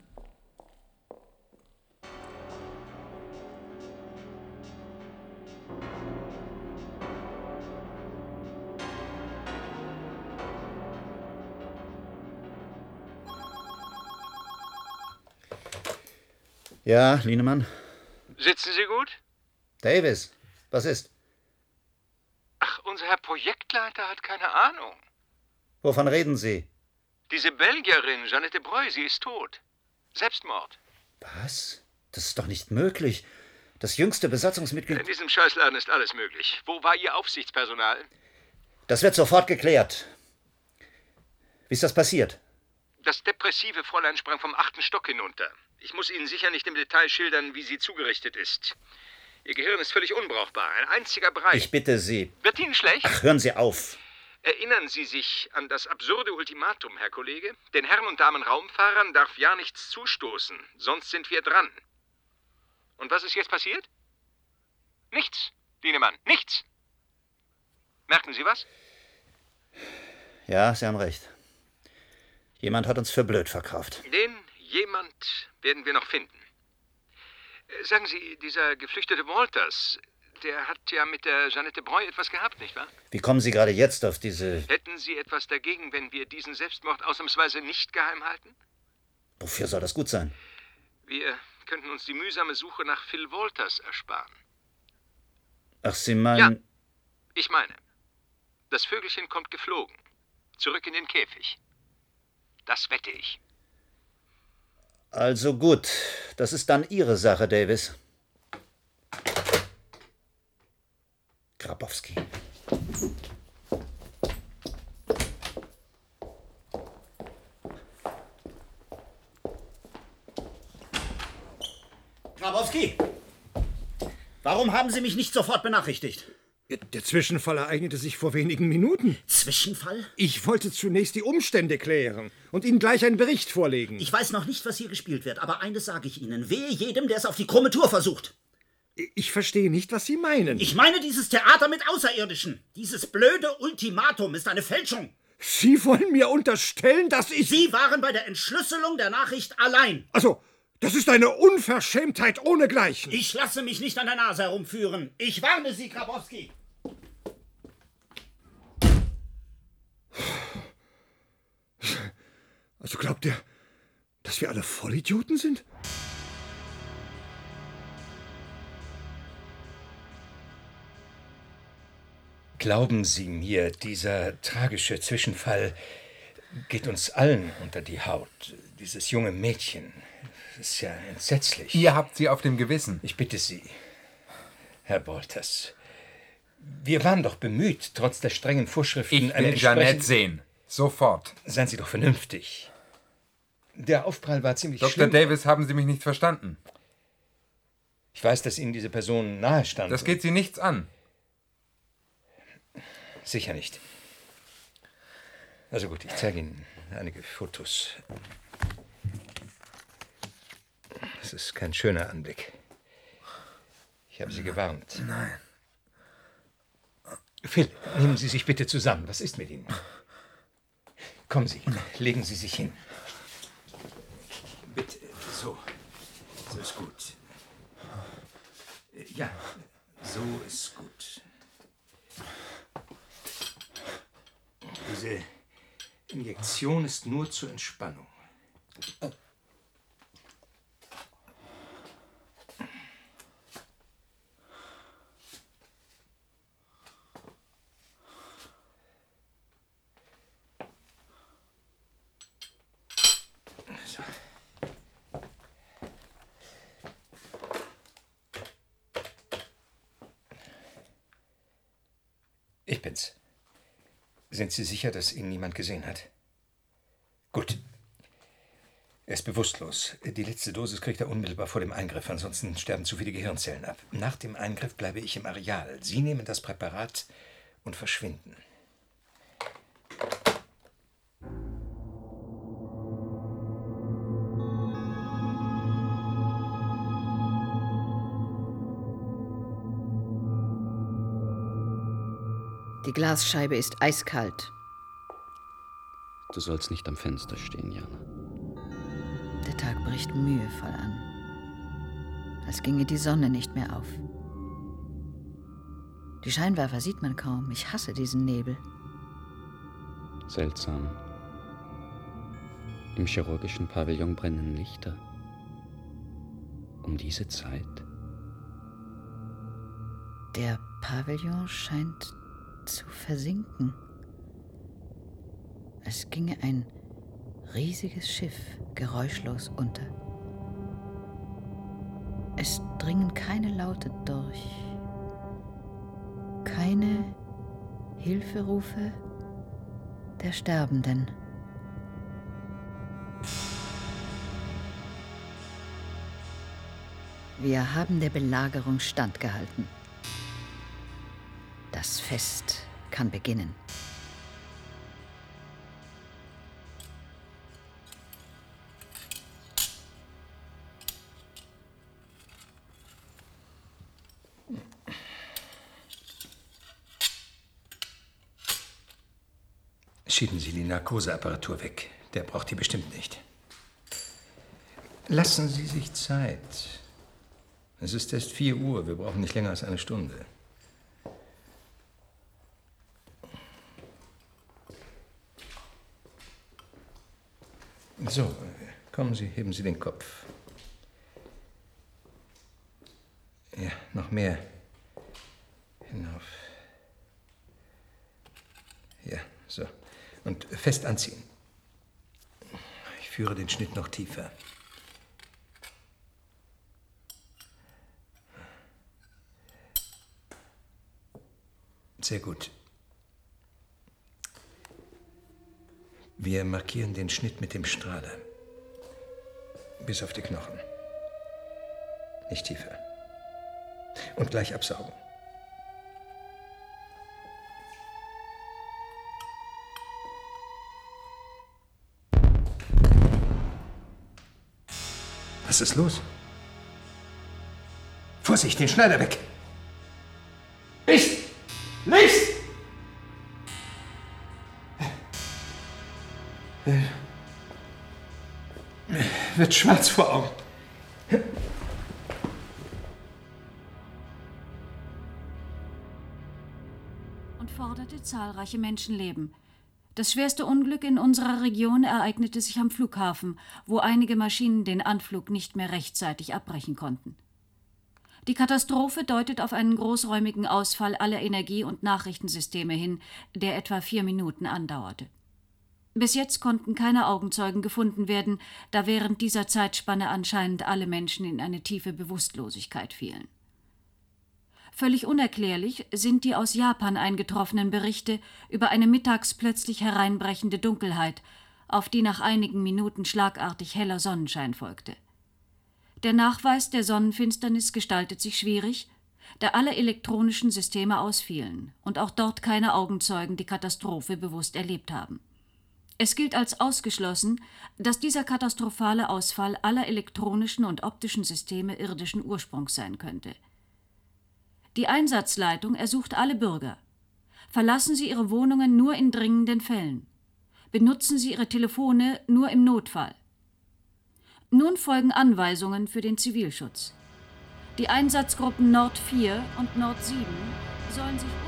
Ja, Lienemann? Sitzen Sie gut? Davis, was ist? Ach, unser Herr Projektleiter hat keine Ahnung. Wovon reden Sie? Diese Belgierin, Jeannette Breu, sie ist tot. Selbstmord. Was? Das ist doch nicht möglich. Das jüngste Besatzungsmitglied... In diesem Scheißladen ist alles möglich. Wo war Ihr Aufsichtspersonal? Das wird sofort geklärt. Wie ist das passiert? Das depressive Fräulein sprang vom achten Stock hinunter. Ich muss Ihnen sicher nicht im Detail schildern, wie sie zugerichtet ist. Ihr Gehirn ist völlig unbrauchbar. Ein einziger Bereich. Ich bitte Sie. Wird Ihnen schlecht? Ach, hören Sie auf. Erinnern Sie sich an das absurde Ultimatum, Herr Kollege? Den Herren und Damen Raumfahrern darf ja nichts zustoßen, sonst sind wir dran. Und was ist jetzt passiert? Nichts, Lienemann, nichts. Merken Sie was? Ja, Sie haben recht. Jemand hat uns für blöd verkauft. Den jemand werden wir noch finden. Sagen Sie, dieser geflüchtete Walters, der hat ja mit der Jeannette Breu etwas gehabt, nicht wahr? Wie kommen Sie gerade jetzt auf diese... Hätten Sie etwas dagegen, wenn wir diesen Selbstmord ausnahmsweise nicht geheim halten? Wofür soll das gut sein? Wir könnten uns die mühsame Suche nach Phil Walters ersparen. Ach, Sie meinen... Ja, ich meine. Das Vögelchen kommt geflogen. Zurück in den Käfig. Das wette ich. Also gut, das ist dann Ihre Sache, Davis. Grabowski. Grabowski! Warum haben Sie mich nicht sofort benachrichtigt? Der Zwischenfall ereignete sich vor wenigen Minuten. Zwischenfall? Ich wollte zunächst die Umstände klären und Ihnen gleich einen Bericht vorlegen. Ich weiß noch nicht, was hier gespielt wird, aber eines sage ich Ihnen. Wehe jedem, der es auf die krumme Tour versucht. Ich verstehe nicht, was Sie meinen. Ich meine dieses Theater mit Außerirdischen. Dieses blöde Ultimatum ist eine Fälschung. Sie wollen mir unterstellen, dass ich... Sie waren bei der Entschlüsselung der Nachricht allein. Also, Das ist eine Unverschämtheit ohnegleichen. Ich lasse mich nicht an der Nase herumführen. Ich warne Sie, Grabowski. Also glaubt ihr, dass wir alle Vollidioten sind? Glauben Sie mir, dieser tragische Zwischenfall geht uns allen unter die Haut. Dieses junge Mädchen, das ist ja entsetzlich. Ihr habt sie auf dem Gewissen. Ich bitte Sie, Herr Bolters. Wir waren doch bemüht, trotz der strengen Vorschriften... Ich will Jeanette sehen. Sofort. Seien Sie doch vernünftig. Der Aufprall war ziemlich Doktor schlimm. Davis, haben Sie mich nicht verstanden? Ich weiß, dass Ihnen diese Person nahe stand. Das geht Sie nichts an. Sicher nicht. Also gut, ich zeige Ihnen einige Fotos. Das ist kein schöner Anblick. Ich habe Sie gewarnt. Nein. Phil, nehmen Sie sich bitte zusammen. Was ist mit Ihnen? Kommen Sie, legen Sie sich hin. Bitte, so. So ist gut. Ja, so ist gut. Diese Injektion ist nur zur Entspannung. So. Ich bin's. Sind Sie sicher, dass ihn niemand gesehen hat? Gut. Er ist bewusstlos. Die letzte Dosis kriegt er unmittelbar vor dem Eingriff, ansonsten sterben zu viele Gehirnzellen ab. Nach dem Eingriff bleibe ich im Areal. Sie nehmen das Präparat und verschwinden. Die Glasscheibe ist eiskalt. Du sollst nicht am Fenster stehen, Jana. Der Tag bricht mühevoll an, als ginge die Sonne nicht mehr auf. Die Scheinwerfer sieht man kaum. Ich hasse diesen Nebel. Seltsam. Im chirurgischen Pavillon brennen Lichter. Um diese Zeit? Der Pavillon scheint zu versinken. Es ginge ein riesiges Schiff geräuschlos unter. Es dringen keine Laute durch, keine Hilferufe der Sterbenden. Wir haben der Belagerung standgehalten. Das Fest kann beginnen. Schieben Sie die Narkoseapparatur weg. Der braucht die bestimmt nicht. Lassen Sie sich Zeit. Es ist erst vier Uhr. Wir brauchen nicht länger als eine Stunde. So, kommen Sie, heben Sie den Kopf. Ja, noch mehr. Hinauf. Ja, so. Und fest anziehen. Ich führe den Schnitt noch tiefer. Sehr gut. Wir markieren den Schnitt mit dem Strahler. Bis auf die Knochen. Nicht tiefer. Und gleich absaugen. Was ist los? Vorsicht, den Schneider weg! Licht! Licht! Wird schwarz vor Augen. und forderte zahlreiche Menschenleben. Das schwerste Unglück in unserer Region ereignete sich am Flughafen, wo einige Maschinen den Anflug nicht mehr rechtzeitig abbrechen konnten. Die Katastrophe deutet auf einen großräumigen Ausfall aller Energie- und Nachrichtensysteme hin, der etwa vier Minuten andauerte. Bis jetzt konnten keine Augenzeugen gefunden werden, da während dieser Zeitspanne anscheinend alle Menschen in eine tiefe Bewusstlosigkeit fielen. Völlig unerklärlich sind die aus Japan eingetroffenen Berichte über eine mittags plötzlich hereinbrechende Dunkelheit, auf die nach einigen Minuten schlagartig heller Sonnenschein folgte. Der Nachweis der Sonnenfinsternis gestaltet sich schwierig, da alle elektronischen Systeme ausfielen und auch dort keine Augenzeugen die Katastrophe bewusst erlebt haben. Es gilt als ausgeschlossen, dass dieser katastrophale Ausfall aller elektronischen und optischen Systeme irdischen Ursprungs sein könnte. Die Einsatzleitung ersucht alle Bürger: Verlassen Sie Ihre Wohnungen nur in dringenden Fällen. Benutzen Sie Ihre Telefone nur im Notfall. Nun folgen Anweisungen für den Zivilschutz. Die Einsatzgruppen Nord vier und Nord sieben sollen sich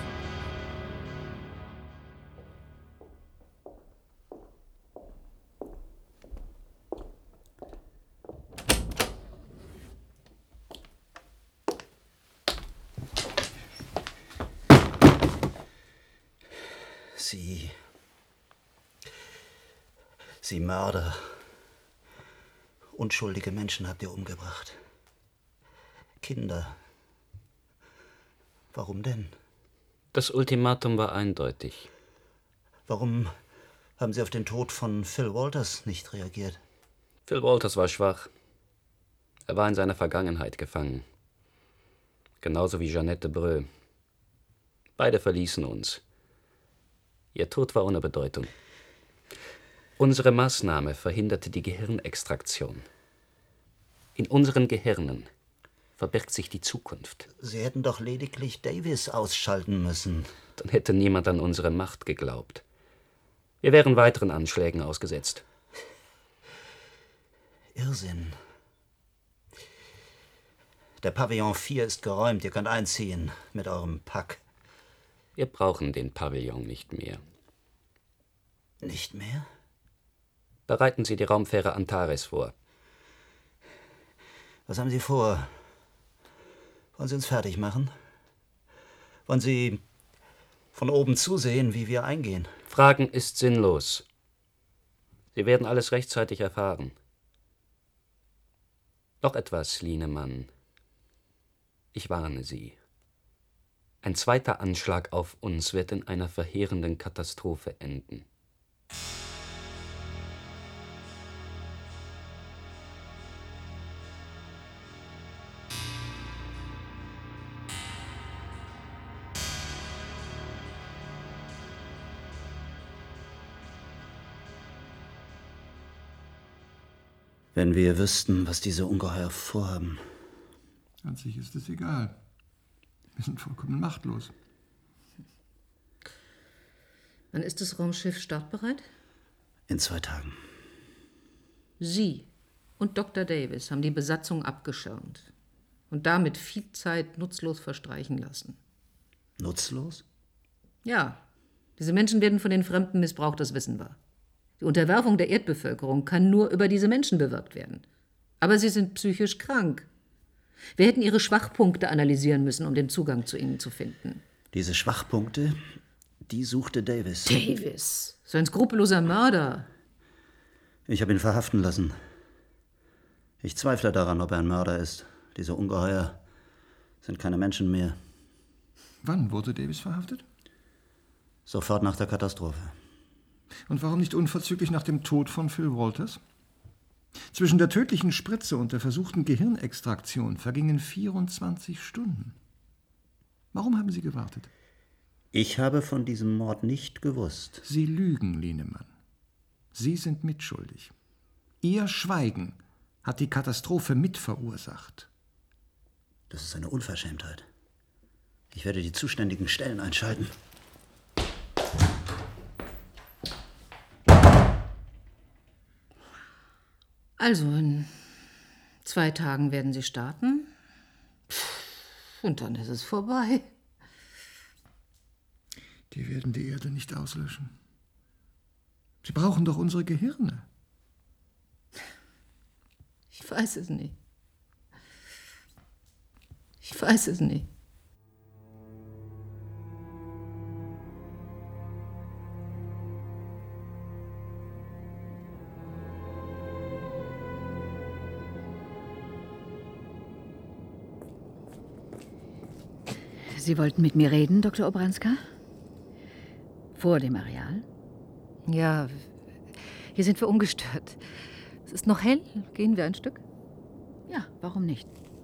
Sie. Sie Mörder. Unschuldige Menschen habt ihr umgebracht. Kinder. Warum denn? Das Ultimatum war eindeutig. Warum haben Sie auf den Tod von Phil Walters nicht reagiert? Phil Walters war schwach. Er war in seiner Vergangenheit gefangen. Genauso wie Jeannette Breu. Beide verließen uns. Ihr Tod war ohne Bedeutung. Unsere Maßnahme verhinderte die Gehirnextraktion. In unseren Gehirnen verbirgt sich die Zukunft. Sie hätten doch lediglich Davis ausschalten müssen. Dann hätte niemand an unsere Macht geglaubt. Wir wären weiteren Anschlägen ausgesetzt. Irrsinn. Der Pavillon vier ist geräumt. Ihr könnt einziehen mit eurem Pack. Wir brauchen den Pavillon nicht mehr. Nicht mehr? Bereiten Sie die Raumfähre Antares vor. Was haben Sie vor? Wollen Sie uns fertig machen? Wollen Sie von oben zusehen, wie wir eingehen? Fragen ist sinnlos. Sie werden alles rechtzeitig erfahren. Noch etwas, Lienemann. Ich warne Sie. Ein zweiter Anschlag auf uns wird in einer verheerenden Katastrophe enden. Wenn wir wüssten, was diese Ungeheuer vorhaben. An sich ist es egal. Wir sind vollkommen machtlos. Wann ist das Raumschiff startbereit? In zwei Tagen. Sie und Doktor Davis haben die Besatzung abgeschirmt und damit viel Zeit nutzlos verstreichen lassen. Nutzlos? Ja, diese Menschen werden von den Fremden missbraucht, das wissen wir. Die Unterwerfung der Erdbevölkerung kann nur über diese Menschen bewirkt werden. Aber sie sind psychisch krank. Wir hätten ihre Schwachpunkte analysieren müssen, um den Zugang zu ihnen zu finden. Diese Schwachpunkte, die suchte Davis. Davis? So ein skrupelloser Mörder. Ich habe ihn verhaften lassen. Ich zweifle daran, ob er ein Mörder ist. Diese Ungeheuer sind keine Menschen mehr. Wann wurde Davis verhaftet? Sofort nach der Katastrophe. Und warum nicht unverzüglich nach dem Tod von Phil Walters? Zwischen der tödlichen Spritze und der versuchten Gehirnextraktion vergingen vierundzwanzig Stunden. Warum haben Sie gewartet? Ich habe von diesem Mord nicht gewusst. Sie lügen, Lienemann. Sie sind mitschuldig. Ihr Schweigen hat die Katastrophe mitverursacht. Das ist eine Unverschämtheit. Ich werde die zuständigen Stellen einschalten. Also, in zwei Tagen werden sie starten. Und dann ist es vorbei. Die werden die Erde nicht auslöschen. Sie brauchen doch unsere Gehirne. Ich weiß es nicht. Ich weiß es nicht. Sie wollten mit mir reden, Doktor Obranska? Vor dem Areal? Ja, hier sind wir ungestört. Es ist noch hell. Gehen wir ein Stück? Ja, warum nicht?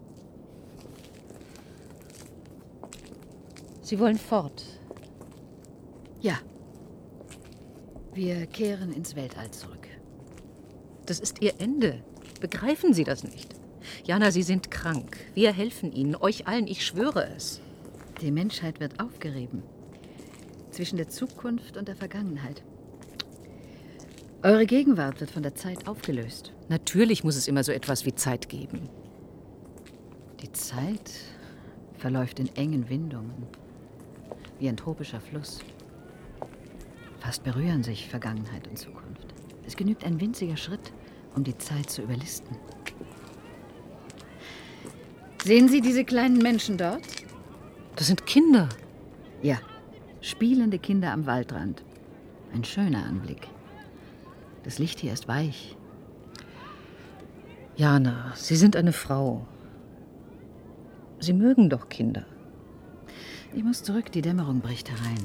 Sie wollen fort? Ja. Wir kehren ins Weltall zurück. Das ist Ihr Ende. Begreifen Sie das nicht? Jana, Sie sind krank. Wir helfen Ihnen, euch allen, ich schwöre es. Die Menschheit wird aufgerieben. Zwischen der Zukunft und der Vergangenheit. Eure Gegenwart wird von der Zeit aufgelöst. Natürlich muss es immer so etwas wie Zeit geben. Die Zeit verläuft in engen Windungen, wie ein tropischer Fluss. Fast berühren sich Vergangenheit und Zukunft. Es genügt ein winziger Schritt, um die Zeit zu überlisten. Sehen Sie diese kleinen Menschen dort? Das sind Kinder. Ja, spielende Kinder am Waldrand. Ein schöner Anblick. Das Licht hier ist weich. Jana, Sie sind eine Frau. Sie mögen doch Kinder. Ich muss zurück, die Dämmerung bricht herein.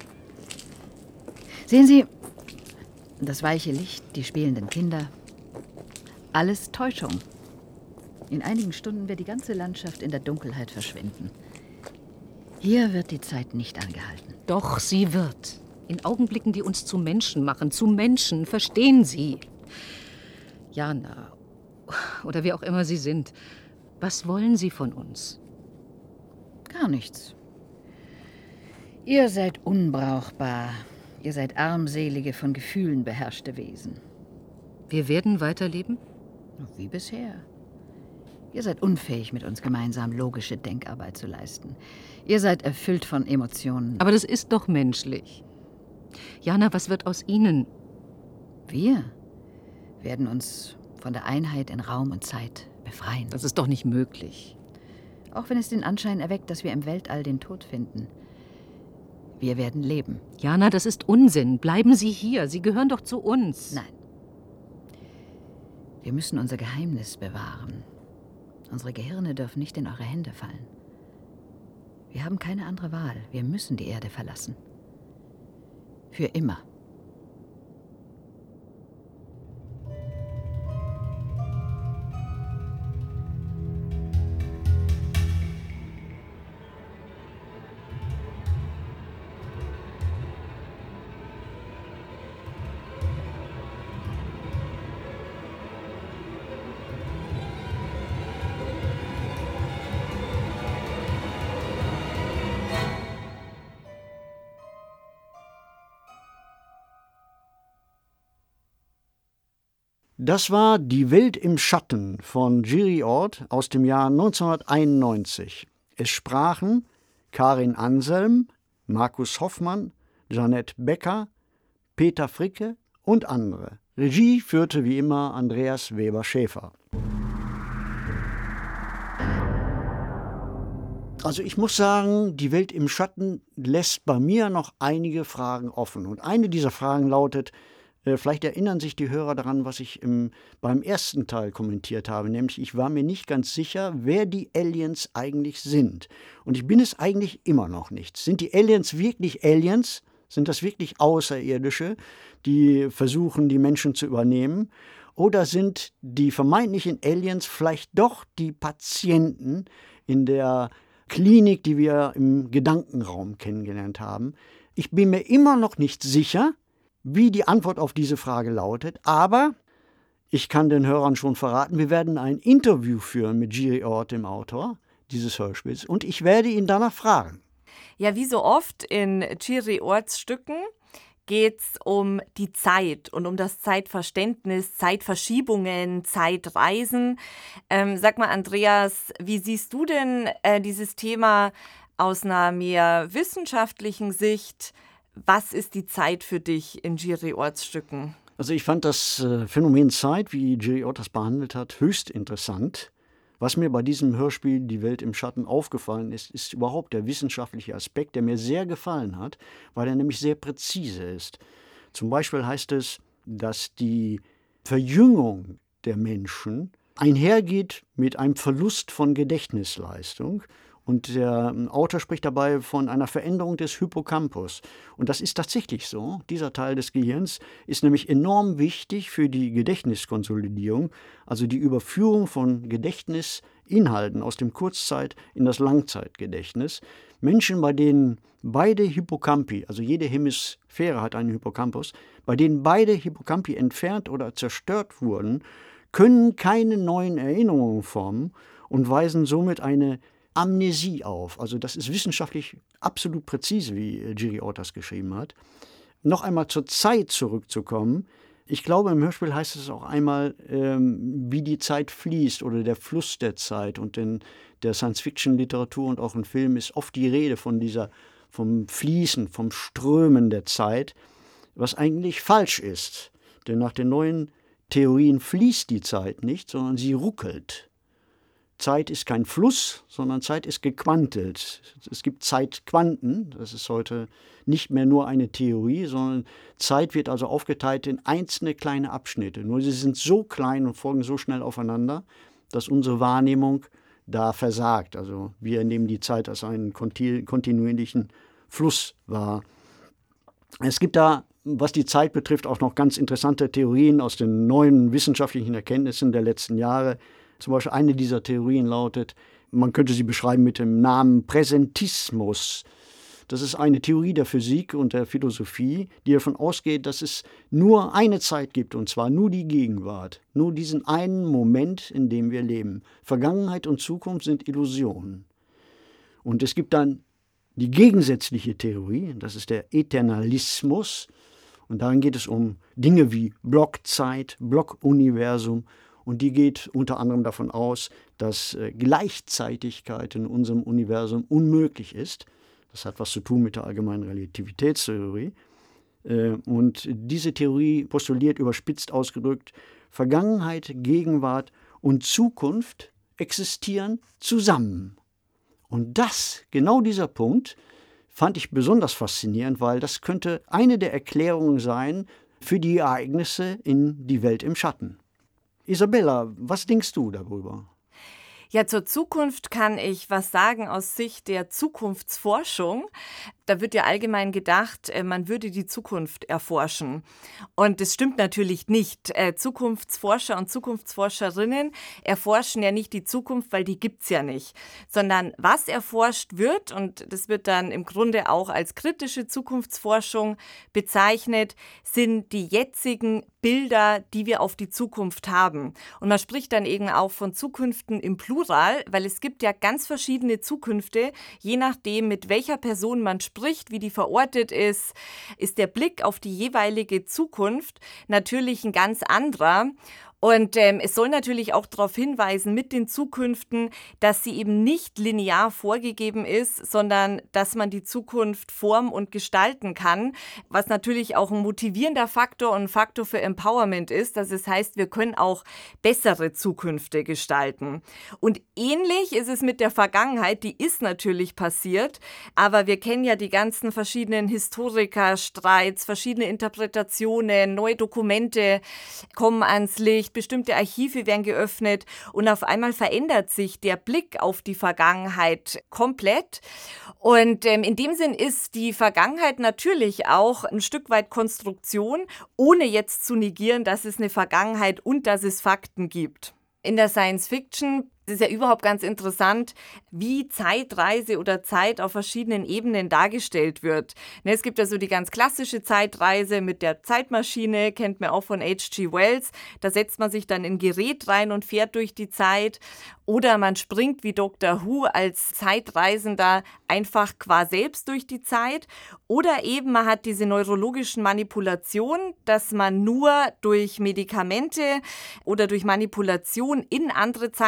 Sehen Sie, das weiche Licht, die spielenden Kinder. Alles Täuschung. In einigen Stunden wird die ganze Landschaft in der Dunkelheit verschwinden. Hier wird die Zeit nicht angehalten. Doch, sie wird. In Augenblicken, die uns zu Menschen machen. Zu Menschen, verstehen Sie? Jana, oder wie auch immer Sie sind, was wollen Sie von uns? Gar nichts. Ihr seid unbrauchbar. Ihr seid armselige, von Gefühlen beherrschte Wesen. Wir werden weiterleben? Wie bisher. Ihr seid unfähig, mit uns gemeinsam logische Denkarbeit zu leisten. Ihr seid erfüllt von Emotionen. Aber das ist doch menschlich. Jana, was wird aus Ihnen? Wir werden uns von der Einheit in Raum und Zeit befreien. Das ist doch nicht möglich. Auch wenn es den Anschein erweckt, dass wir im Weltall den Tod finden. Wir werden leben. Jana, das ist Unsinn. Bleiben Sie hier. Sie gehören doch zu uns. Nein. Wir müssen unser Geheimnis bewahren. Unsere Gehirne dürfen nicht in eure Hände fallen. Wir haben keine andere Wahl. Wir müssen die Erde verlassen. Für immer. Das war Die Welt im Schatten von Giri Ord aus dem Jahr neunzehnhunderteinundneunzig. Es sprachen Karin Anselm, Markus Hoffmann, Jeanette Becker, Peter Fricke und andere. Regie führte wie immer Andreas Weber-Schäfer. Also ich muss sagen, Die Welt im Schatten lässt bei mir noch einige Fragen offen. Und eine dieser Fragen lautet, vielleicht erinnern sich die Hörer daran, was ich im, beim ersten Teil kommentiert habe, nämlich ich war mir nicht ganz sicher, wer die Aliens eigentlich sind. Und ich bin es eigentlich immer noch nicht. Sind die Aliens wirklich Aliens? Sind das wirklich Außerirdische, die versuchen, die Menschen zu übernehmen? Oder sind die vermeintlichen Aliens vielleicht doch die Patienten in der Klinik, die wir im Gedankenraum kennengelernt haben? Ich bin mir immer noch nicht sicher, wie die Antwort auf diese Frage lautet, aber ich kann den Hörern schon verraten, wir werden ein Interview führen mit Giri Ord, dem Autor dieses Hörspiels, und ich werde ihn danach fragen. Ja, wie so oft in Giri Ords Stücken geht es um die Zeit und um das Zeitverständnis, Zeitverschiebungen, Zeitreisen. Ähm, sag mal, Andreas, wie siehst du denn äh, dieses Thema aus einer mehr wissenschaftlichen Sicht? Was ist die Zeit für dich in Giri-Ortsstücken? Also ich fand das äh, Phänomen Zeit, wie Jerry Ort das behandelt hat, höchst interessant. Was mir bei diesem Hörspiel Die Welt im Schatten aufgefallen ist, ist überhaupt der wissenschaftliche Aspekt, der mir sehr gefallen hat, weil er nämlich sehr präzise ist. Zum Beispiel heißt es, dass die Verjüngung der Menschen einhergeht mit einem Verlust von Gedächtnisleistung. Und der Autor spricht dabei von einer Veränderung des Hippocampus. Und das ist tatsächlich so. Dieser Teil des Gehirns ist nämlich enorm wichtig für die Gedächtniskonsolidierung, also die Überführung von Gedächtnisinhalten aus dem Kurzzeit- in das Langzeitgedächtnis. Menschen, bei denen beide Hippocampi, also jede Hemisphäre hat einen Hippocampus, bei denen beide Hippocampi entfernt oder zerstört wurden, können keine neuen Erinnerungen formen und weisen somit eine Amnesie auf. Also das ist wissenschaftlich absolut präzise, wie Jerry Ort das geschrieben hat. Noch einmal zur Zeit zurückzukommen. Ich glaube, im Hörspiel heißt es auch einmal, ähm, wie die Zeit fließt oder der Fluss der Zeit. Und in der Science-Fiction-Literatur und auch im Film ist oft die Rede von dieser, vom Fließen, vom Strömen der Zeit, was eigentlich falsch ist. Denn nach den neuen Theorien fließt die Zeit nicht, sondern sie ruckelt. Zeit ist kein Fluss, sondern Zeit ist gequantelt. Es gibt Zeitquanten, das ist heute nicht mehr nur eine Theorie, sondern Zeit wird also aufgeteilt in einzelne kleine Abschnitte. Nur sie sind so klein und folgen so schnell aufeinander, dass unsere Wahrnehmung da versagt. Also wir nehmen die Zeit als einen kontinuierlichen Fluss wahr. Es gibt da, was die Zeit betrifft, auch noch ganz interessante Theorien aus den neuen wissenschaftlichen Erkenntnissen der letzten Jahre. Zum Beispiel eine dieser Theorien lautet, man könnte sie beschreiben mit dem Namen Präsentismus. Das ist eine Theorie der Physik und der Philosophie, die davon ausgeht, dass es nur eine Zeit gibt, und zwar nur die Gegenwart, nur diesen einen Moment, in dem wir leben. Vergangenheit und Zukunft sind Illusionen. Und es gibt dann die gegensätzliche Theorie, das ist der Eternalismus, und darin geht es um Dinge wie Blockzeit, Blockuniversum. Und die geht unter anderem davon aus, dass Gleichzeitigkeit in unserem Universum unmöglich ist. Das hat was zu tun mit der allgemeinen Relativitätstheorie. Und diese Theorie postuliert, überspitzt ausgedrückt, Vergangenheit, Gegenwart und Zukunft existieren zusammen. Und das, genau dieser Punkt, fand ich besonders faszinierend, weil das könnte eine der Erklärungen sein für die Ereignisse in Die Welt im Schatten. Isabella, was denkst du darüber? Ja, zur Zukunft kann ich was sagen aus Sicht der Zukunftsforschung. Da wird ja allgemein gedacht, man würde die Zukunft erforschen. Und das stimmt natürlich nicht. Zukunftsforscher und Zukunftsforscherinnen erforschen ja nicht die Zukunft, weil die gibt's ja nicht. Sondern was erforscht wird, und das wird dann im Grunde auch als kritische Zukunftsforschung bezeichnet, sind die jetzigen Bilder, die wir auf die Zukunft haben. Und man spricht dann eben auch von Zukünften im Plural, weil es gibt ja ganz verschiedene Zukünfte, je nachdem, mit welcher Person man spricht. Spricht, wie die verortet ist, ist der Blick auf die jeweilige Zukunft natürlich ein ganz anderer. Und ähm, es soll natürlich auch darauf hinweisen mit den Zukünften, dass sie eben nicht linear vorgegeben ist, sondern dass man die Zukunft formen und gestalten kann, was natürlich auch ein motivierender Faktor und ein Faktor für Empowerment ist. Das heißt, wir können auch bessere Zukünfte gestalten. Und ähnlich ist es mit der Vergangenheit, die ist natürlich passiert, aber wir kennen ja die ganzen verschiedenen Historikerstreits, verschiedene Interpretationen, neue Dokumente kommen ans Licht, bestimmte Archive werden geöffnet und auf einmal verändert sich der Blick auf die Vergangenheit komplett. Und ähm, in dem Sinn ist die Vergangenheit natürlich auch ein Stück weit Konstruktion, ohne jetzt zu negieren, dass es eine Vergangenheit und dass es Fakten gibt. In der Science Fiction ist ja überhaupt ganz interessant, wie Zeitreise oder Zeit auf verschiedenen Ebenen dargestellt wird. Es gibt ja so die ganz klassische Zeitreise mit der Zeitmaschine, kennt man auch von H G Wells. Da setzt man sich dann in ein Gerät rein und fährt durch die Zeit. Oder man springt wie Doktor Who als Zeitreisender einfach qua selbst durch die Zeit. Oder eben man hat diese neurologischen Manipulationen, dass man nur durch Medikamente oder durch Manipulation in andere Zeiten versetzt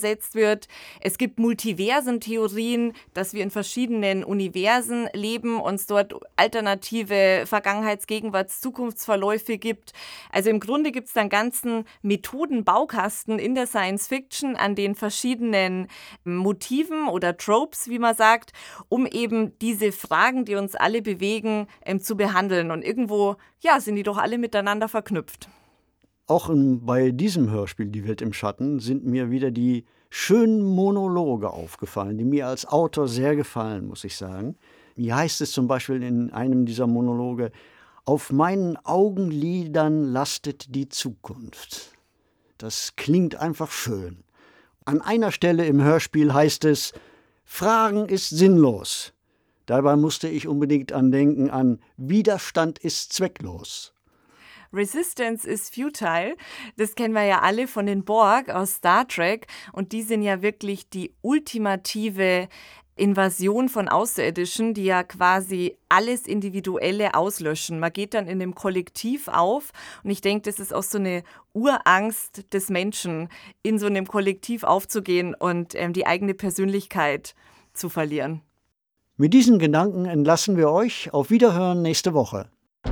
fortgesetzt wird. Es gibt Multiversentheorien, dass wir in verschiedenen Universen leben und es dort alternative Vergangenheits-, Gegenwarts-, Zukunftsverläufe gibt. Also im Grunde gibt es einen ganzen Methodenbaukasten in der Science Fiction an den verschiedenen Motiven oder Tropes, wie man sagt, um eben diese Fragen, die uns alle bewegen, ähm, zu behandeln. Und irgendwo, ja, sind die doch alle miteinander verknüpft. Auch in, bei diesem Hörspiel Die Welt im Schatten sind mir wieder die schönen Monologe aufgefallen, die mir als Autor sehr gefallen, muss ich sagen. Hier heißt es zum Beispiel in einem dieser Monologe: Auf meinen Augenlidern lastet die Zukunft. Das klingt einfach schön. An einer Stelle im Hörspiel heißt es: Fragen ist sinnlos. Dabei musste ich unbedingt andenken an Widerstand ist zwecklos. Resistance is futile. Das kennen wir ja alle von den Borg aus Star Trek. Und die sind ja wirklich die ultimative Invasion von Außerirdischen, die ja quasi alles Individuelle auslöschen. Man geht dann in dem Kollektiv auf. Und ich denke, das ist auch so eine Urangst des Menschen, in so einem Kollektiv aufzugehen und ähm, die eigene Persönlichkeit zu verlieren. Mit diesen Gedanken entlassen wir euch. Auf Wiederhören nächste Woche.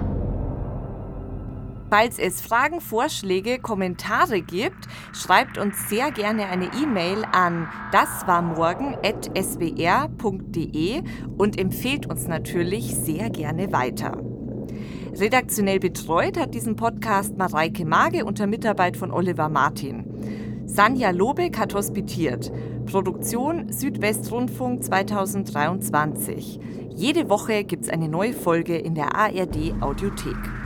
Falls es Fragen, Vorschläge, Kommentare gibt, schreibt uns sehr gerne eine E-Mail an daswarmorgen at s w r punkt d e und empfehlt uns natürlich sehr gerne weiter. Redaktionell betreut hat diesen Podcast Mareike Mage unter Mitarbeit von Oliver Martin. Sanja Lobeck hat hospitiert. Produktion Südwestrundfunk zweitausenddreiundzwanzig. Jede Woche gibt es eine neue Folge in der A R D Audiothek.